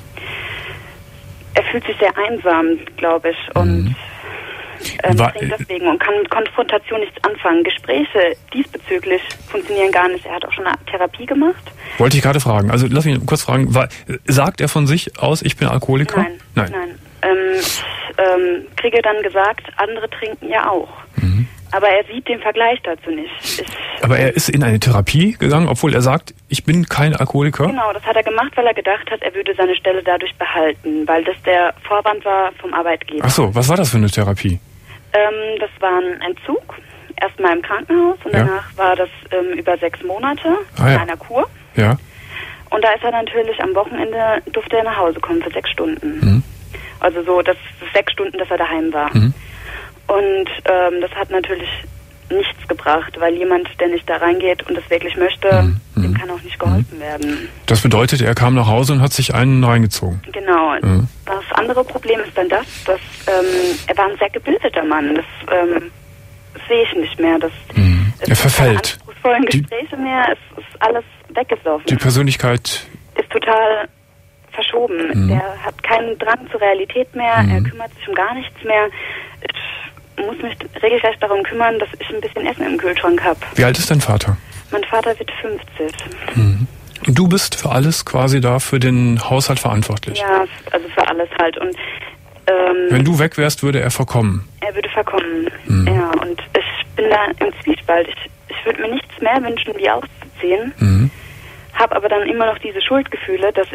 Er fühlt sich sehr einsam, glaube ich, und mhm. ähm, War, trinkt deswegen und kann mit Konfrontation nichts anfangen. Gespräche diesbezüglich funktionieren gar nicht. Er hat auch schon eine Therapie gemacht. Wollte ich gerade fragen. Also lass mich kurz fragen. War, sagt er von sich aus, ich bin Alkoholiker? Nein. Nein. Nein. Ähm, ich ähm, kriege dann gesagt, andere trinken ja auch. Mhm. Aber er sieht den Vergleich dazu nicht. Ich, Aber er ist in eine Therapie gegangen, obwohl er sagt, ich bin kein Alkoholiker? Genau, das hat er gemacht, weil er gedacht hat, er würde seine Stelle dadurch behalten, weil das der Vorwand war vom Arbeitgeber. Ach so, was war das für eine Therapie? Ähm, das war ein Entzug, erstmal im Krankenhaus und ja. danach war das ähm, über sechs Monate ah, in ja. einer Kur. Ja. Und da ist er natürlich am Wochenende, durfte er nach Hause kommen für sechs Stunden. Mhm. Also so, das, das sechs Stunden, dass er daheim war. Mhm. Und ähm, das hat natürlich nichts gebracht, weil jemand, der nicht da reingeht und das wirklich möchte, mhm. dem kann auch nicht geholfen mhm. werden. Das bedeutet, er kam nach Hause und hat sich einen reingezogen? Genau. Mhm. Das andere Problem ist dann das, dass ähm, er war ein sehr gebildeter Mann. Das ähm, sehe ich nicht mehr. Das, mhm. Er verfällt. Keine anspruchsvollen Gespräche die, mehr. Es ist alles weggesoffen. Die Persönlichkeit ist total verschoben. Mhm. Der hat keinen Drang zur Realität mehr. Mhm. Er kümmert sich um gar nichts mehr. Ich muss mich regelrecht darum kümmern, dass ich ein bisschen Essen im Kühlschrank habe. Wie alt ist dein Vater? Mein Vater wird fünfzig. Mhm. Und du bist für alles quasi da, für den Haushalt verantwortlich? Ja, also für alles halt. Und ähm, wenn du weg wärst, würde er verkommen? Er würde verkommen, mhm. ja. Und ich bin da im Zwiespalt. Ich, ich würde mir nichts mehr wünschen, wie auszuziehen. Mhm. Habe aber dann immer noch diese Schuldgefühle, dass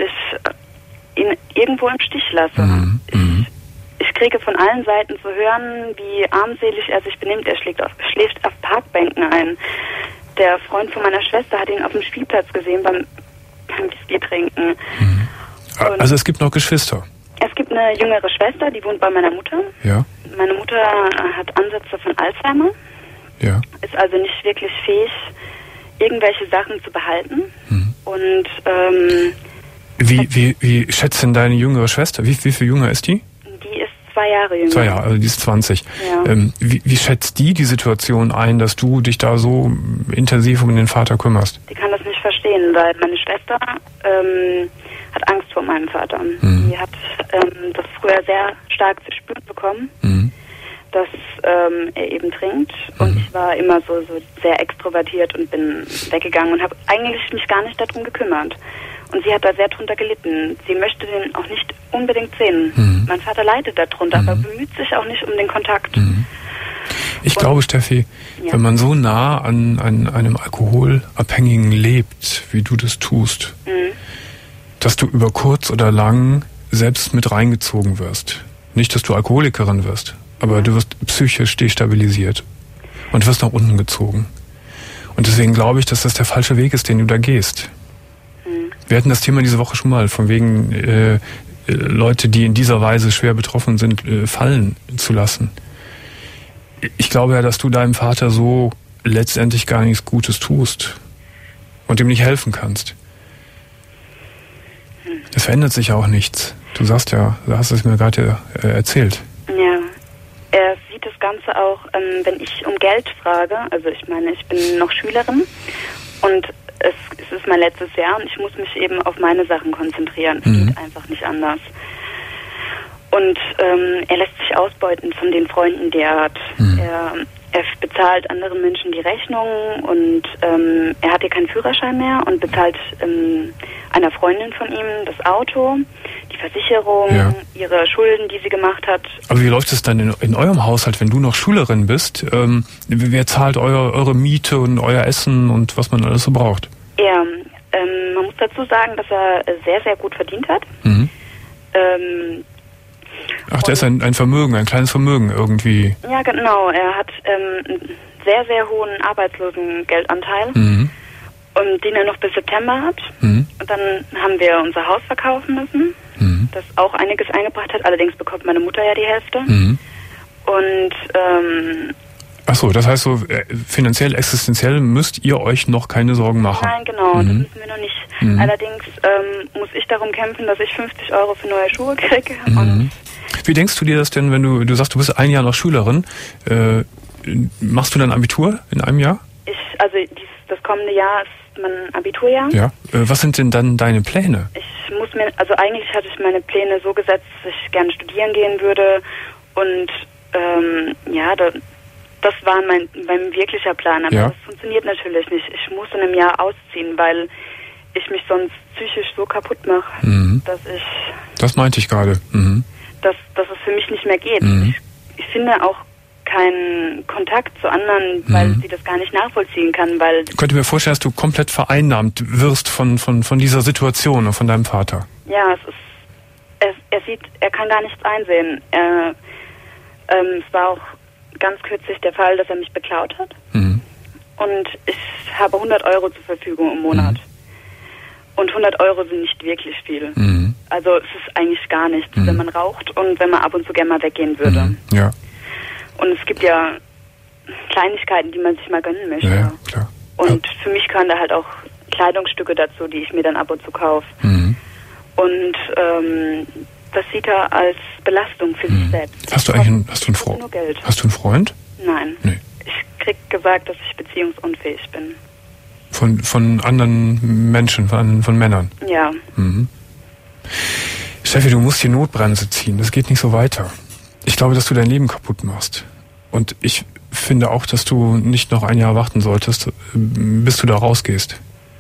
ich ihn irgendwo im Stich lasse. Mhm. Ich, ich kriege von allen Seiten zu hören, wie armselig er sich benimmt. Er schlägt auf, schläft auf Parkbänken ein. Der Freund von meiner Schwester hat ihn auf dem Spielplatz gesehen beim, beim Whisky trinken. Mhm. Also es gibt noch Geschwister? Es gibt eine jüngere Schwester, die wohnt bei meiner Mutter. Ja. Meine Mutter hat Ansätze von Alzheimer. Ja. Ist also nicht wirklich fähig, irgendwelche Sachen zu behalten. Mhm. Und ähm, wie, wie, wie schätzt denn deine jüngere Schwester? Wie, wie viel jünger ist die? Die ist zwei Jahre jünger. Zwei Jahre, also die ist zwanzig. Ja. Ähm, wie, wie schätzt die die Situation ein, dass du dich da so intensiv um den Vater kümmerst? Die kann das nicht verstehen, weil meine Schwester ähm, hat Angst vor meinem Vater. Mhm. Die hat ähm, das früher sehr stark zu spüren bekommen, mhm. dass ähm, er eben trinkt. Und mhm. ich war immer so, so sehr extrovertiert und bin weggegangen und habe eigentlich mich gar nicht darum gekümmert. Und sie hat da sehr drunter gelitten. Sie möchte den auch nicht unbedingt sehen. Mhm. Mein Vater leidet darunter, mhm. aber bemüht sich auch nicht um den Kontakt. Mhm. Ich und, glaube, Steffi, ja. wenn man so nah an, an einem Alkoholabhängigen lebt, wie du das tust, mhm. dass du über kurz oder lang selbst mit reingezogen wirst. Nicht, dass du Alkoholikerin wirst, aber mhm. du wirst psychisch destabilisiert und wirst nach unten gezogen. Und deswegen glaube ich, dass das der falsche Weg ist, den du da gehst. Mhm. Wir hatten das Thema diese Woche schon mal, von wegen äh, Leute, die in dieser Weise schwer betroffen sind, äh, fallen zu lassen. Ich glaube ja, dass du deinem Vater so letztendlich gar nichts Gutes tust und ihm nicht helfen kannst. Es verändert sich auch nichts. Du sagst ja, du hast es mir gerade äh, erzählt. Ja, er sieht das Ganze auch, ähm, wenn ich um Geld frage. Also ich meine, ich bin noch Schülerin und es, es ist mein letztes Jahr und ich muss mich eben auf meine Sachen konzentrieren. Es mhm. geht einfach nicht anders. Und ähm, er lässt sich ausbeuten von den Freunden, die er hat. Mhm. Er, er bezahlt anderen Menschen die Rechnungen und ähm, er hat hier keinen Führerschein mehr und bezahlt ähm, einer Freundin von ihm das Auto, die Versicherung, ja. ihre Schulden, die sie gemacht hat. Aber wie läuft es dann in, in eurem Haushalt, wenn du noch Schülerin bist? Ähm, wer zahlt euer, eure Miete und euer Essen und was man alles so braucht? Ja, ähm, man muss dazu sagen, dass er sehr, sehr gut verdient hat. Mhm. Ähm, Ach, der ist ein, ein Vermögen, ein kleines Vermögen irgendwie. Ja, genau. Er hat ähm, einen sehr, sehr hohen Arbeitslosengeldanteil, mhm. und den er noch bis September hat. Mhm. Und dann haben wir unser Haus verkaufen müssen, mhm. das auch einiges eingebracht hat. Allerdings bekommt meine Mutter ja die Hälfte. Mhm. Und ähm, Ach so, das heißt so, finanziell, existenziell müsst ihr euch noch keine Sorgen machen. Nein, genau, mhm. das müssen wir noch nicht. Mhm. Allerdings ähm, muss ich darum kämpfen, dass ich fünfzig Euro für neue Schuhe kriege. Mhm. Und wie denkst du dir das denn, wenn du, du sagst, du bist ein Jahr noch Schülerin, äh, machst du dann Abitur in einem Jahr? Ich, also dies, das kommende Jahr ist mein Abiturjahr. Ja. Äh, was sind denn dann deine Pläne? Ich muss mir, also eigentlich hatte ich meine Pläne so gesetzt, dass ich gerne studieren gehen würde und ähm, ja, da, das war mein, mein wirklicher Plan, aber ja. das funktioniert natürlich nicht. Ich muss in einem Jahr ausziehen, weil ich mich sonst psychisch so kaputt mache, mhm. dass ich... Das meinte ich gerade. Mhm. Dass, dass es für mich nicht mehr geht. Mhm. Ich, ich finde auch keinen Kontakt zu anderen, weil mhm. sie das gar nicht nachvollziehen kann, weil... Ich könnte mir vorstellen, dass du komplett vereinnahmt wirst von, von, von dieser Situation und von deinem Vater. Ja, es ist... Er, er sieht, er kann gar nichts einsehen. Er, ähm, es war auch ganz kürzlich der Fall, dass er mich beklaut hat. Mhm. Und ich habe hundert Euro zur Verfügung im Monat. Mhm. Und hundert Euro sind nicht wirklich viel. Mhm. Also es ist eigentlich gar nichts, mhm. wenn man raucht und wenn man ab und zu gerne mal weggehen würde. Mhm. Ja. Und es gibt ja Kleinigkeiten, die man sich mal gönnen möchte. Ja, klar. Und ja. für mich gehören da halt auch Kleidungsstücke dazu, die ich mir dann ab und zu kaufe. Mhm. Und ähm, das sieht er als Belastung für mhm. sich selbst. Hast du eigentlich einen, hast du einen Freund? Nur Geld. Hast du einen Freund? Nein. Nee. Ich krieg gesagt, dass ich beziehungsunfähig bin. Von, von anderen Menschen, von, von Männern? Ja. Mhm. Steffi, du musst die Notbremse ziehen. Das geht nicht so weiter. Ich glaube, dass du dein Leben kaputt machst. Und ich finde auch, dass du nicht noch ein Jahr warten solltest, bis du da rausgehst.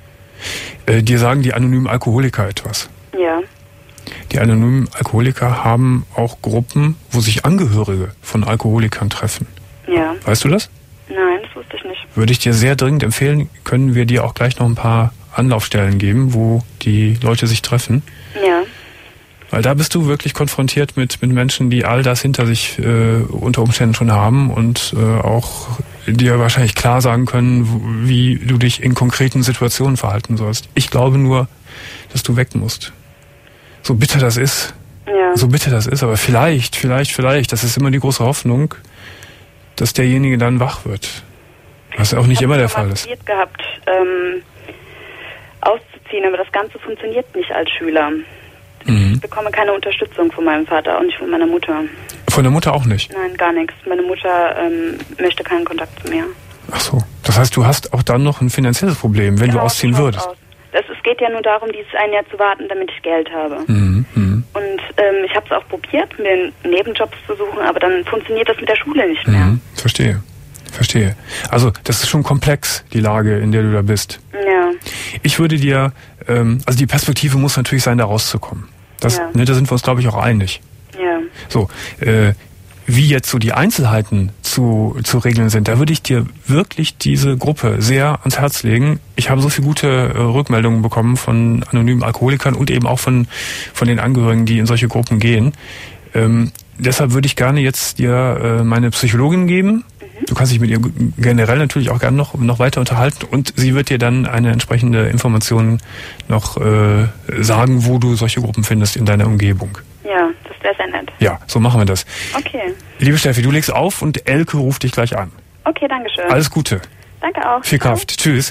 Äh, dir sagen die anonymen Alkoholiker etwas. Ja. Die anonymen Alkoholiker haben auch Gruppen, wo sich Angehörige von Alkoholikern treffen. Ja. Weißt du das? Nein, das wusste ich nicht. Würde ich dir sehr dringend empfehlen, können wir dir auch gleich noch ein paar Anlaufstellen geben, wo die Leute sich treffen. Ja. Weil da bist du wirklich konfrontiert mit, mit Menschen, die all das hinter sich äh, unter Umständen schon haben und äh, auch dir wahrscheinlich klar sagen können, wie du dich in konkreten Situationen verhalten sollst. Ich glaube nur, dass du weg musst. So bitter das ist, ja. so bitter das ist, aber vielleicht, vielleicht, vielleicht, das ist immer die große Hoffnung, dass derjenige dann wach wird. Was auch nicht immer der Fall ist. Ich habe gehabt, ähm, auszuziehen, aber das Ganze funktioniert nicht als Schüler. Mhm. Ich bekomme keine Unterstützung von meinem Vater, auch nicht von meiner Mutter. Von der Mutter auch nicht? Nein, gar nichts. Meine Mutter ähm, möchte keinen Kontakt zu mir. Ach so. Das heißt, du hast auch dann noch ein finanzielles Problem, wenn genau, du ausziehen würdest. Aus. Das, es geht ja nur darum, dieses ein Jahr zu warten, damit ich Geld habe. Mhm. Mhm. Und ähm, ich habe es auch probiert, mir Nebenjobs zu suchen, aber dann funktioniert das mit der Schule nicht mehr. Mhm. Verstehe. Verstehe. Also das ist schon komplex, die Lage, in der du da bist. Ja. Ich würde dir, ähm, also die Perspektive muss natürlich sein, da rauszukommen. Das, ja. ne, da sind wir uns, glaube ich, auch einig. Ja. So, äh, wie jetzt so die Einzelheiten zu, zu regeln sind, da würde ich dir wirklich diese Gruppe sehr ans Herz legen. Ich habe so viele gute äh, Rückmeldungen bekommen von anonymen Alkoholikern und eben auch von, von den Angehörigen, die in solche Gruppen gehen. Ähm, deshalb würde ich gerne jetzt dir äh, meine Psychologin geben. Du kannst dich mit ihr generell natürlich auch gerne noch, noch weiter unterhalten und sie wird dir dann eine entsprechende Information noch äh, sagen, wo du solche Gruppen findest in deiner Umgebung. Ja, das wäre sehr nett. Ja, so machen wir das. Okay. Liebe Steffi, du legst auf und Elke ruft dich gleich an. Okay, danke schön. Alles Gute. Danke auch. Viel Kraft. Ciao. Tschüss.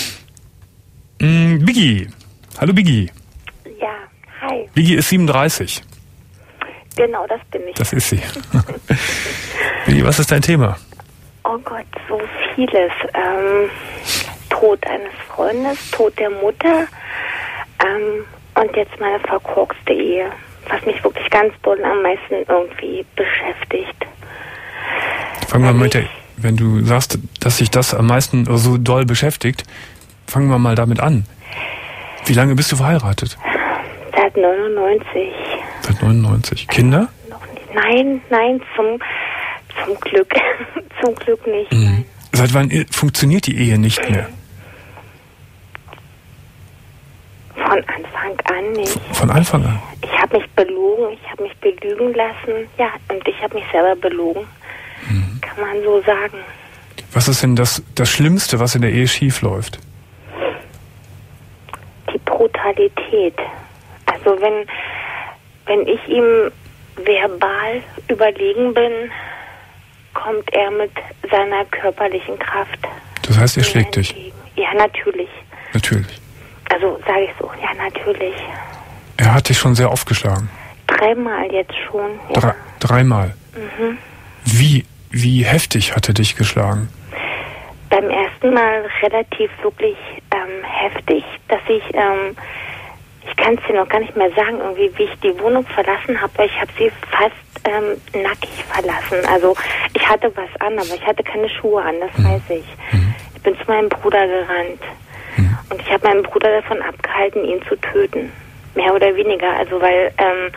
Mm, Biggie. Hallo Biggie. Ja, hi. Biggie ist siebenunddreißig. Genau, das bin ich. Das ist sie. Biggie, was ist dein Thema? Oh Gott, so vieles. Ähm, Tod eines Freundes, Tod der Mutter ähm, und jetzt meine verkorkste Ehe, was mich wirklich ganz doll am meisten irgendwie beschäftigt. Fangen wir mal mit der, wenn du sagst, dass sich das am meisten so doll beschäftigt, fangen wir mal damit an. Wie lange bist du verheiratet? Seit neunundneunzig. Seit neunundneunzig. Kinder? Äh, noch nicht. Nein, nein, zum, zum Glück. Zum Glück nicht. Mhm. Nein. Seit wann funktioniert die Ehe nicht mehr? Von Anfang an nicht. Von Anfang an? Ich habe mich belogen, ich habe mich belügen lassen. Ja, und ich habe mich selber belogen. Mhm. Kann man so sagen. Was ist denn das, das Schlimmste, was in der Ehe schief läuft? Die Brutalität. Also wenn, wenn ich ihm verbal überlegen bin, kommt er mit seiner körperlichen Kraft. Das heißt, er schlägt dich? Ja, natürlich. Natürlich. Also sage ich so, ja, natürlich. Er hat dich schon sehr oft geschlagen? Dreimal jetzt schon. Ja. Drei, dreimal? Mhm. Wie, wie heftig hat er dich geschlagen? Beim ersten Mal relativ wirklich ähm, heftig, dass ich, ähm, ich kann es dir noch gar nicht mehr sagen, irgendwie, wie ich die Wohnung verlassen habe. Ich habe sie fast ähm, nackig verlassen. Also ich hatte was an, aber ich hatte keine Schuhe an, das mhm. weiß ich. Mhm. Ich bin zu meinem Bruder gerannt. Mhm. Und ich habe meinen Bruder davon abgehalten, ihn zu töten. Mehr oder weniger. Also weil, ähm,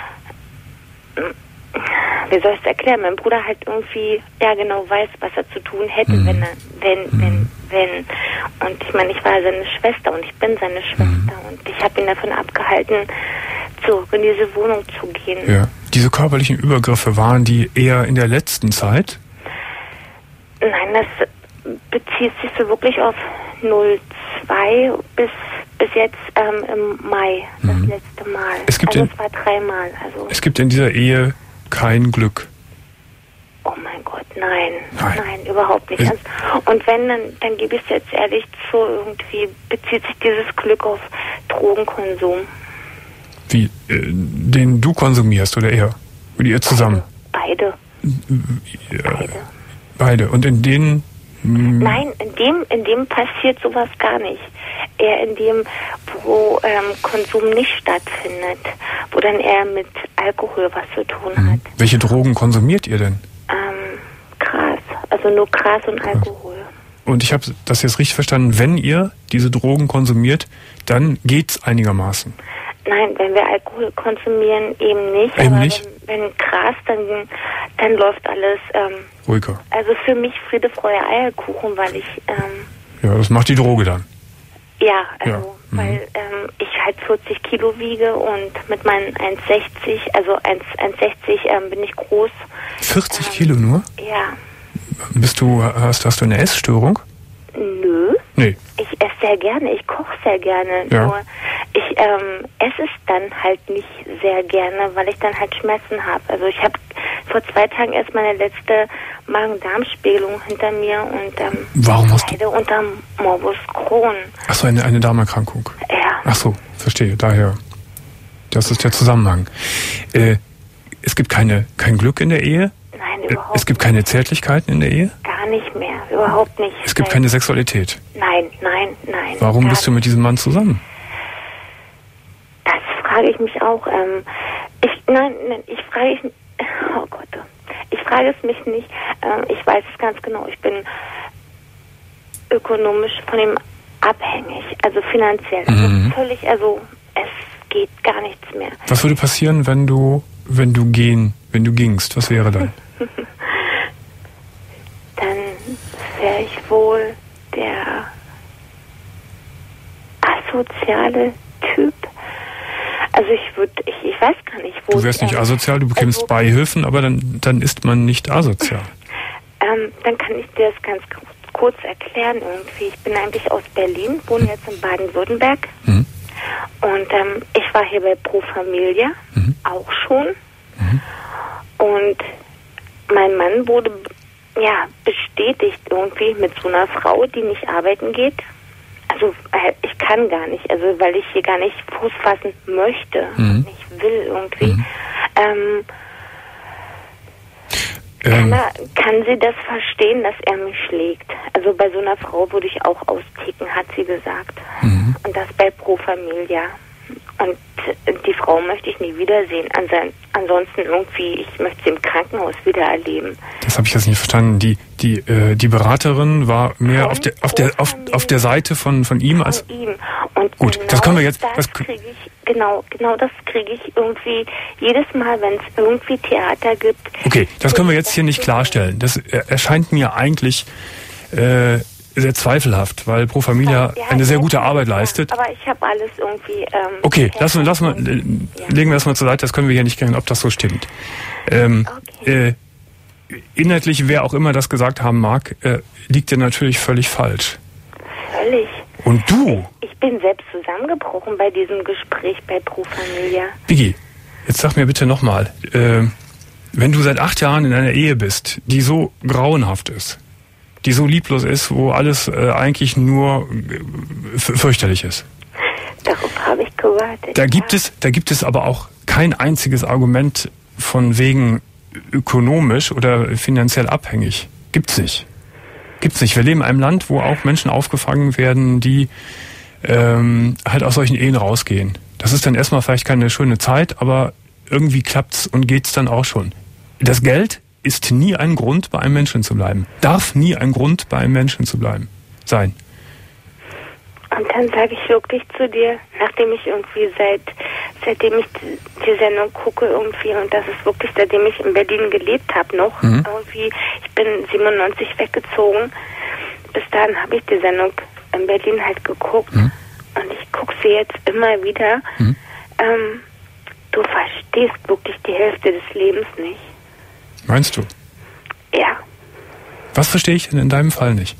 wie soll ich es erklären? Mein Bruder halt irgendwie, ja genau weiß, was er zu tun hätte, mhm. wenn er, wenn, mhm. wenn, wenn. Und ich meine, ich war seine Schwester und ich bin seine Schwester. Mhm. Und ich habe ihn davon abgehalten, zurück in diese Wohnung zu gehen. Ja. Diese körperlichen Übergriffe, waren die eher in der letzten Zeit? Nein, das bezieht sich so wirklich auf null zwei bis bis jetzt ähm, im Mai, das mhm. letzte Mal. Es gibt also in, es war dreimal. Also es gibt in dieser Ehe kein Glück. Oh mein Gott, nein, Nein, nein, überhaupt nicht. Ist- Und wenn, dann, dann gebe ich es jetzt ehrlich zu, irgendwie bezieht sich dieses Glück auf Drogenkonsum. Wie, äh, den du konsumierst oder er? Oder ihr zusammen? Beide. Beide. Beide. Und in denen... mh, Nein, in dem, in dem passiert sowas gar nicht. Eher in dem, wo ähm, Konsum nicht stattfindet, wo dann eher mit Alkohol was zu tun hat. mh. Welche Drogen konsumiert ihr denn? Ähm, Gras, also nur Gras und Alkohol. Und ich habe das jetzt richtig verstanden, wenn ihr diese Drogen konsumiert, dann geht's einigermaßen. Nein, wenn wir Alkohol konsumieren, eben nicht. Eben aber nicht? Wenn, wenn Gras, dann, dann läuft alles, ähm, Ruhiger. also für mich Friede, Freude, Eierkuchen, weil ich, ähm, Ja, das macht die Droge dann. ja, also, Ja, mhm. weil ähm, ich halt vierzig Kilo wiege und mit meinen eins sechzig, also eins sechzig ähm, bin ich groß. vierzig Ähm, Kilo nur? Ja, Bist du, hast, hast du eine Essstörung? nö. Nee. Ich esse sehr gerne, ich koche sehr gerne. Ja. Nur ich ähm, esse es dann halt nicht sehr gerne, weil ich dann halt Schmerzen habe. Also ich habe vor zwei Tagen erst meine letzte Magen-Darm-Spiegelung hinter mir und ähm, Warum hast du... leide unter Morbus Crohn. Ach so, eine, eine Darmerkrankung. Ja. Ach so, verstehe. Daher. Das ist der Zusammenhang. Äh, es gibt keine, kein Glück in der Ehe. Nein, Äh, überhaupt Es gibt keine Zärtlichkeiten in der Ehe. gar nicht mehr. Überhaupt nicht. Es gibt Nein. keine Sexualität. Nein, nein, nein. Warum gar bist du mit diesem Mann zusammen? Das frage ich mich auch. Ähm, ich, nein, nein, ich frage ich, oh Gott, ich frage es mich nicht. Ähm, ich weiß es ganz genau. Ich bin ökonomisch von ihm abhängig, also finanziell. Also Mhm. völlig, also es geht gar nichts mehr. Was würde passieren, wenn du, wenn du gehen, wenn du gingst? Was wäre dann? Dann wäre ich wohl der asoziale Typ. Also ich würde, ich, ich weiß gar nicht, wo Du wärst ich, nicht ähm, asozial, du bekämst also- Beihilfen, aber dann, dann ist man nicht asozial. Ähm, dann kann ich dir das ganz ku- kurz erklären irgendwie. Ich bin eigentlich aus Berlin, wohne jetzt in Baden-Württemberg. Mhm. Und ähm, ich war hier bei Pro Familia, Mhm. auch schon. Und mein Mann wurde ja bestätigt irgendwie mit so einer Frau, die nicht arbeiten geht. Also äh, ich kann gar nicht, also weil ich hier gar nicht Fuß fassen möchte, Mhm. nicht will irgendwie. Mhm. Ähm, Ähm, Kann, er, kann sie das verstehen, dass er mich schlägt? Also bei so einer Frau würde ich auch austicken, hat sie gesagt. Mhm. Und das bei Pro Familia. Und die Frau möchte ich nie wiedersehen. Anse- ansonsten irgendwie, ich möchte sie im Krankenhaus wieder erleben. Das habe ich jetzt nicht verstanden. Die, die, äh, die Beraterin war mehr Von auf der, auf der, auf, auf der Seite von, von ihm als. Von ihm. Und Gut, genau das können wir jetzt- Das das- kriege ich, genau, genau das kriege ich irgendwie jedes Mal, wenn es irgendwie Theater gibt. Okay, das können wir jetzt hier nicht klarstellen. Das äh, erscheint mir eigentlich äh, sehr zweifelhaft, weil Pro Familia Ja, eine sehr ja, gute Arbeit ja, leistet. Aber ich habe alles irgendwie. Ähm, Okay, lassen wir, lassen wir, äh, Ja. legen wir das mal zur Seite, das können wir hier nicht klären, ob das so stimmt. Ähm, Okay. äh, inhaltlich, wer auch immer das gesagt haben mag, äh, liegt dir natürlich völlig falsch. Völlig. Und du, Ich bin selbst zusammengebrochen bei diesem Gespräch bei Pro Familia. Biggie, jetzt sag mir bitte nochmal, äh, wenn du seit acht Jahren in einer Ehe bist, die so grauenhaft ist, die so lieblos ist, wo alles äh, eigentlich nur äh, f- fürchterlich ist. Darauf habe ich gewartet. Da gibt ja. es, da gibt es aber auch kein einziges Argument von wegen ökonomisch oder finanziell abhängig. Gibt's nicht. Gibt's nicht. Wir leben in einem Land, wo auch Menschen aufgefangen werden, die ähm, halt aus solchen Ehen rausgehen. Das ist dann erstmal vielleicht keine schöne Zeit, aber irgendwie klappt's und geht's dann auch schon. Das Geld ist nie ein Grund, bei einem Menschen zu bleiben. Darf nie ein Grund, bei einem Menschen zu bleiben. Sein. Und dann sage ich wirklich zu dir, nachdem ich irgendwie seit, seitdem ich die, die Sendung gucke irgendwie, und das ist wirklich, seitdem ich in Berlin gelebt habe noch, Mhm. irgendwie, ich bin siebenundneunzig weggezogen, bis dahin habe ich die Sendung in Berlin halt geguckt, Mhm. und ich gucke sie jetzt immer wieder. Mhm. Ähm, du verstehst wirklich die Hälfte des Lebens nicht. Meinst du? Ja, Was verstehe ich denn in deinem Fall nicht?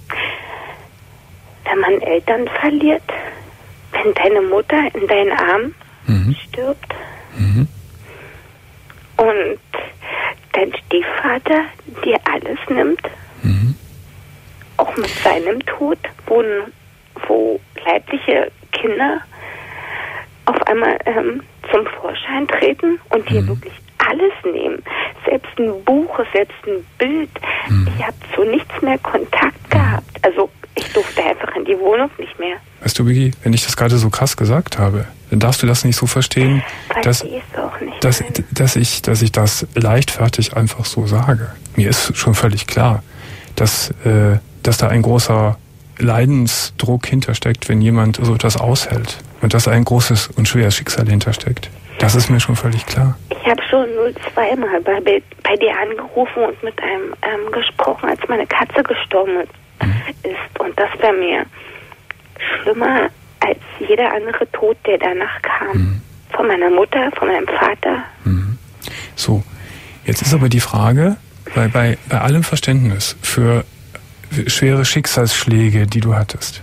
wenn man Eltern verliert, wenn deine Mutter in deinen Armen Mhm. stirbt, Mhm. und dein Stiefvater dir alles alles nimmt. Mhm. Auch mit seinem Tod, wo, wo leibliche Kinder auf einmal ähm, zum Vorschein treten und die mhm. wirklich alles nehmen. Selbst ein Buch, selbst ein Bild. Mhm. Ich habe zu nichts mehr Kontakt gehabt. Also ich durfte einfach in die Wohnung nicht mehr. Weißt du, Biggie, wenn ich das gerade so krass gesagt habe, dann darfst du das nicht so verstehen, dass, auch nicht, dass, dass, ich, dass ich das leichtfertig einfach so sage. Mir ist schon völlig klar, dass, äh, dass da ein großer Leidensdruck hintersteckt, wenn jemand so etwas aushält. Und dass ein großes und schweres Schicksal hintersteckt. Das ist mir schon völlig klar. Ich habe schon null zwei Mal bei, bei dir angerufen und mit einem ähm, gesprochen, als meine Katze gestorben ist. Mhm. Und das wäre mir schlimmer als jeder andere Tod, der danach kam. Mhm. Von meiner Mutter, von meinem Vater. Mhm. So, jetzt ist aber die Frage, bei, bei, bei allem Verständnis für schwere Schicksalsschläge, die du hattest,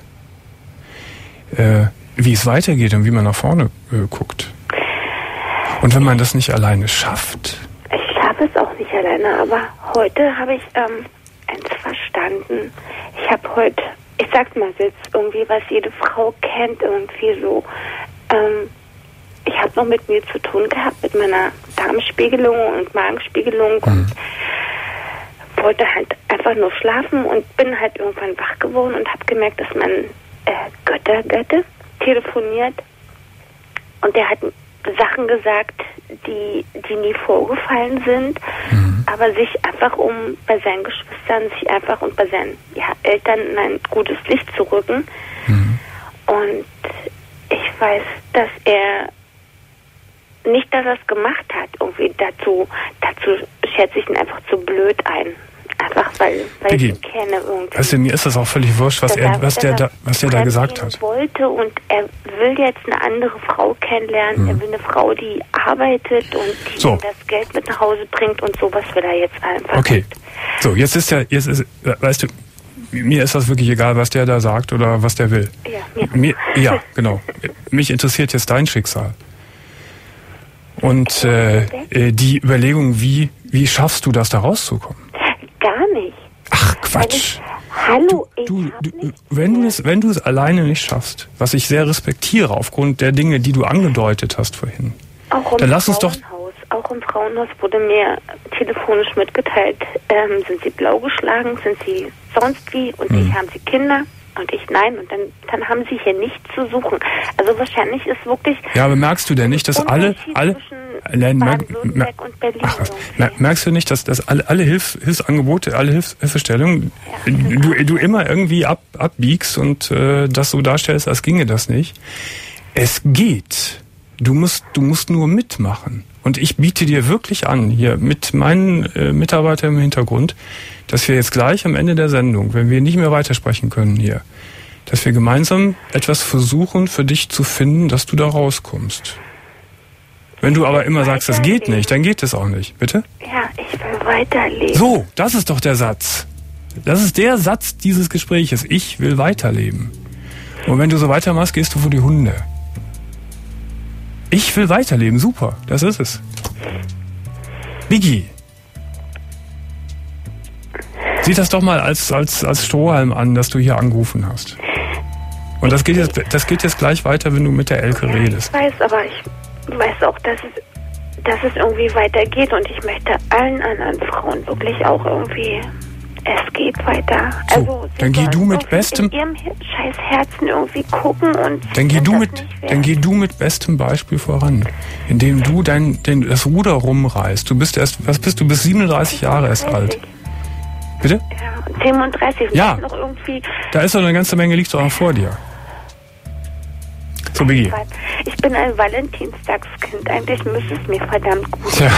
äh, wie es weitergeht und wie man nach vorne äh, guckt. Und wenn man das nicht alleine schafft? Ich schaffe es auch nicht alleine, aber heute habe ich ähm, eins verstanden. Ich habe heute, ich sag's mal jetzt irgendwie, was jede Frau kennt, irgendwie so. Ähm, ich habe noch mit mir zu tun gehabt, mit meiner Darmspiegelung und Magenspiegelung mhm. und wollte halt einfach nur schlafen und bin halt irgendwann wach geworden und habe gemerkt, dass mein äh, Götter, Götter telefoniert und der hat Sachen gesagt, die, die nie vorgefallen sind, mhm. aber sich einfach, um bei seinen Geschwistern, sich einfach und bei seinen ja, Eltern in ein gutes Licht zu rücken. Mhm. Und ich weiß, dass er nicht, dass er es gemacht hat, irgendwie dazu, dazu schätze ich ihn einfach zu blöd ein. Einfach weil, weil ich ihn kenne irgendwie. Weißt du, mir ist das auch völlig wurscht, was er, was der da, was der da gesagt hat. Wollte und er will jetzt eine andere Frau kennenlernen. Hm. Er will eine Frau, die arbeitet und die so. ihm das Geld mit nach Hause bringt und sowas will er jetzt einfach. Okay. So, jetzt ist ja, jetzt ist, weißt du, mir ist das wirklich egal, was der da sagt oder was der will. Ja, ja. Mir, ja, genau. Mich interessiert jetzt dein Schicksal. Und äh, die Überlegung, wie, wie schaffst du das, da rauszukommen? Gar nicht. Ach, Quatsch. Ich, hallo, du, du, du, wenn du es, wenn du es alleine nicht schaffst, was ich sehr respektiere aufgrund der Dinge, die du angedeutet hast vorhin, auch im dann lass uns doch. Auch im Frauenhaus wurde mir telefonisch mitgeteilt, ähm, sind sie blau geschlagen, sind sie sonst wie und hm. ich haben sie Kinder und ich nein und dann, dann haben sie hier nichts zu suchen. Also wahrscheinlich ist wirklich. Ja, aber merkst du denn nicht, dass alle, alle, Nein, mer mer ach, mer merkst du nicht, dass, dass alle, alle Hilf Hilfsangebote, alle Hilf Hilfestellungen, ja, du, du immer irgendwie ab, abbiegst und äh, das so darstellst, als ginge das nicht? Es geht. Du musst, du musst nur mitmachen. Und ich biete dir wirklich an, hier mit meinen äh, Mitarbeitern im Hintergrund, dass wir jetzt gleich am Ende der Sendung, wenn wir nicht mehr weitersprechen können hier, dass wir gemeinsam etwas versuchen, für dich zu finden, dass du da rauskommst. Wenn du aber immer sagst, das geht nicht, dann geht es auch nicht. Bitte? Ja, ich will weiterleben. So, das ist doch der Satz. Das ist der Satz dieses Gespräches. Ich will weiterleben. Und wenn du so weitermachst, gehst du vor die Hunde. Ich will weiterleben. Super, das ist es. Biggie. Sieh das doch mal als, als, als Strohhalm an, dass du hier angerufen hast. Und das geht jetzt, das geht jetzt gleich weiter, wenn du mit der Elke redest. Ich weiß, aber ich weiß auch, dass es, dass es irgendwie weitergeht und ich möchte allen anderen Frauen wirklich auch irgendwie, es geht weiter. So, also, dann geh du mit bestem, in ihrem scheiß Herzen irgendwie gucken und dann geh du mit, dann geh du mit bestem Beispiel voran, indem du dein, dein das Ruder rumreißt. Du bist erst, was bist du? Bist siebenunddreißig Jahre erst alt. Bitte? Ja, siebenunddreißig. Ja. Noch irgendwie. Da ist doch eine ganze Menge, liegt doch noch vor dir. So, Biggie. Ich bin ein Valentinstagskind. Eigentlich müsste es mir verdammt gut Tja.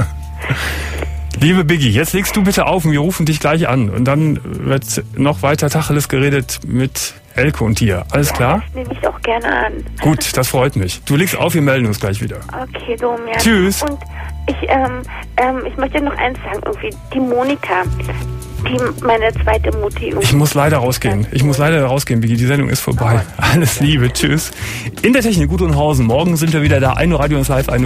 Liebe Biggie, jetzt legst du bitte auf und wir rufen dich gleich an. Und dann wird noch weiter Tacheles geredet mit Elke und dir. Alles ja, klar? Das nehme ich auch gerne an. Gut, das freut mich. Du legst auf, wir melden uns gleich wieder. Okay, Domian. Tschüss. Und ich, ähm, ähm, ich möchte noch eins sagen. Irgendwie die Monika, die meine zweite Mutti. Ich muss leider rausgehen. Ich muss leider rausgehen, Biggie. Die Sendung ist vorbei. Alles Liebe. Tschüss. In der Technik Gudrun Hausen. Morgen sind wir wieder da. ein Uhr Radio uns live.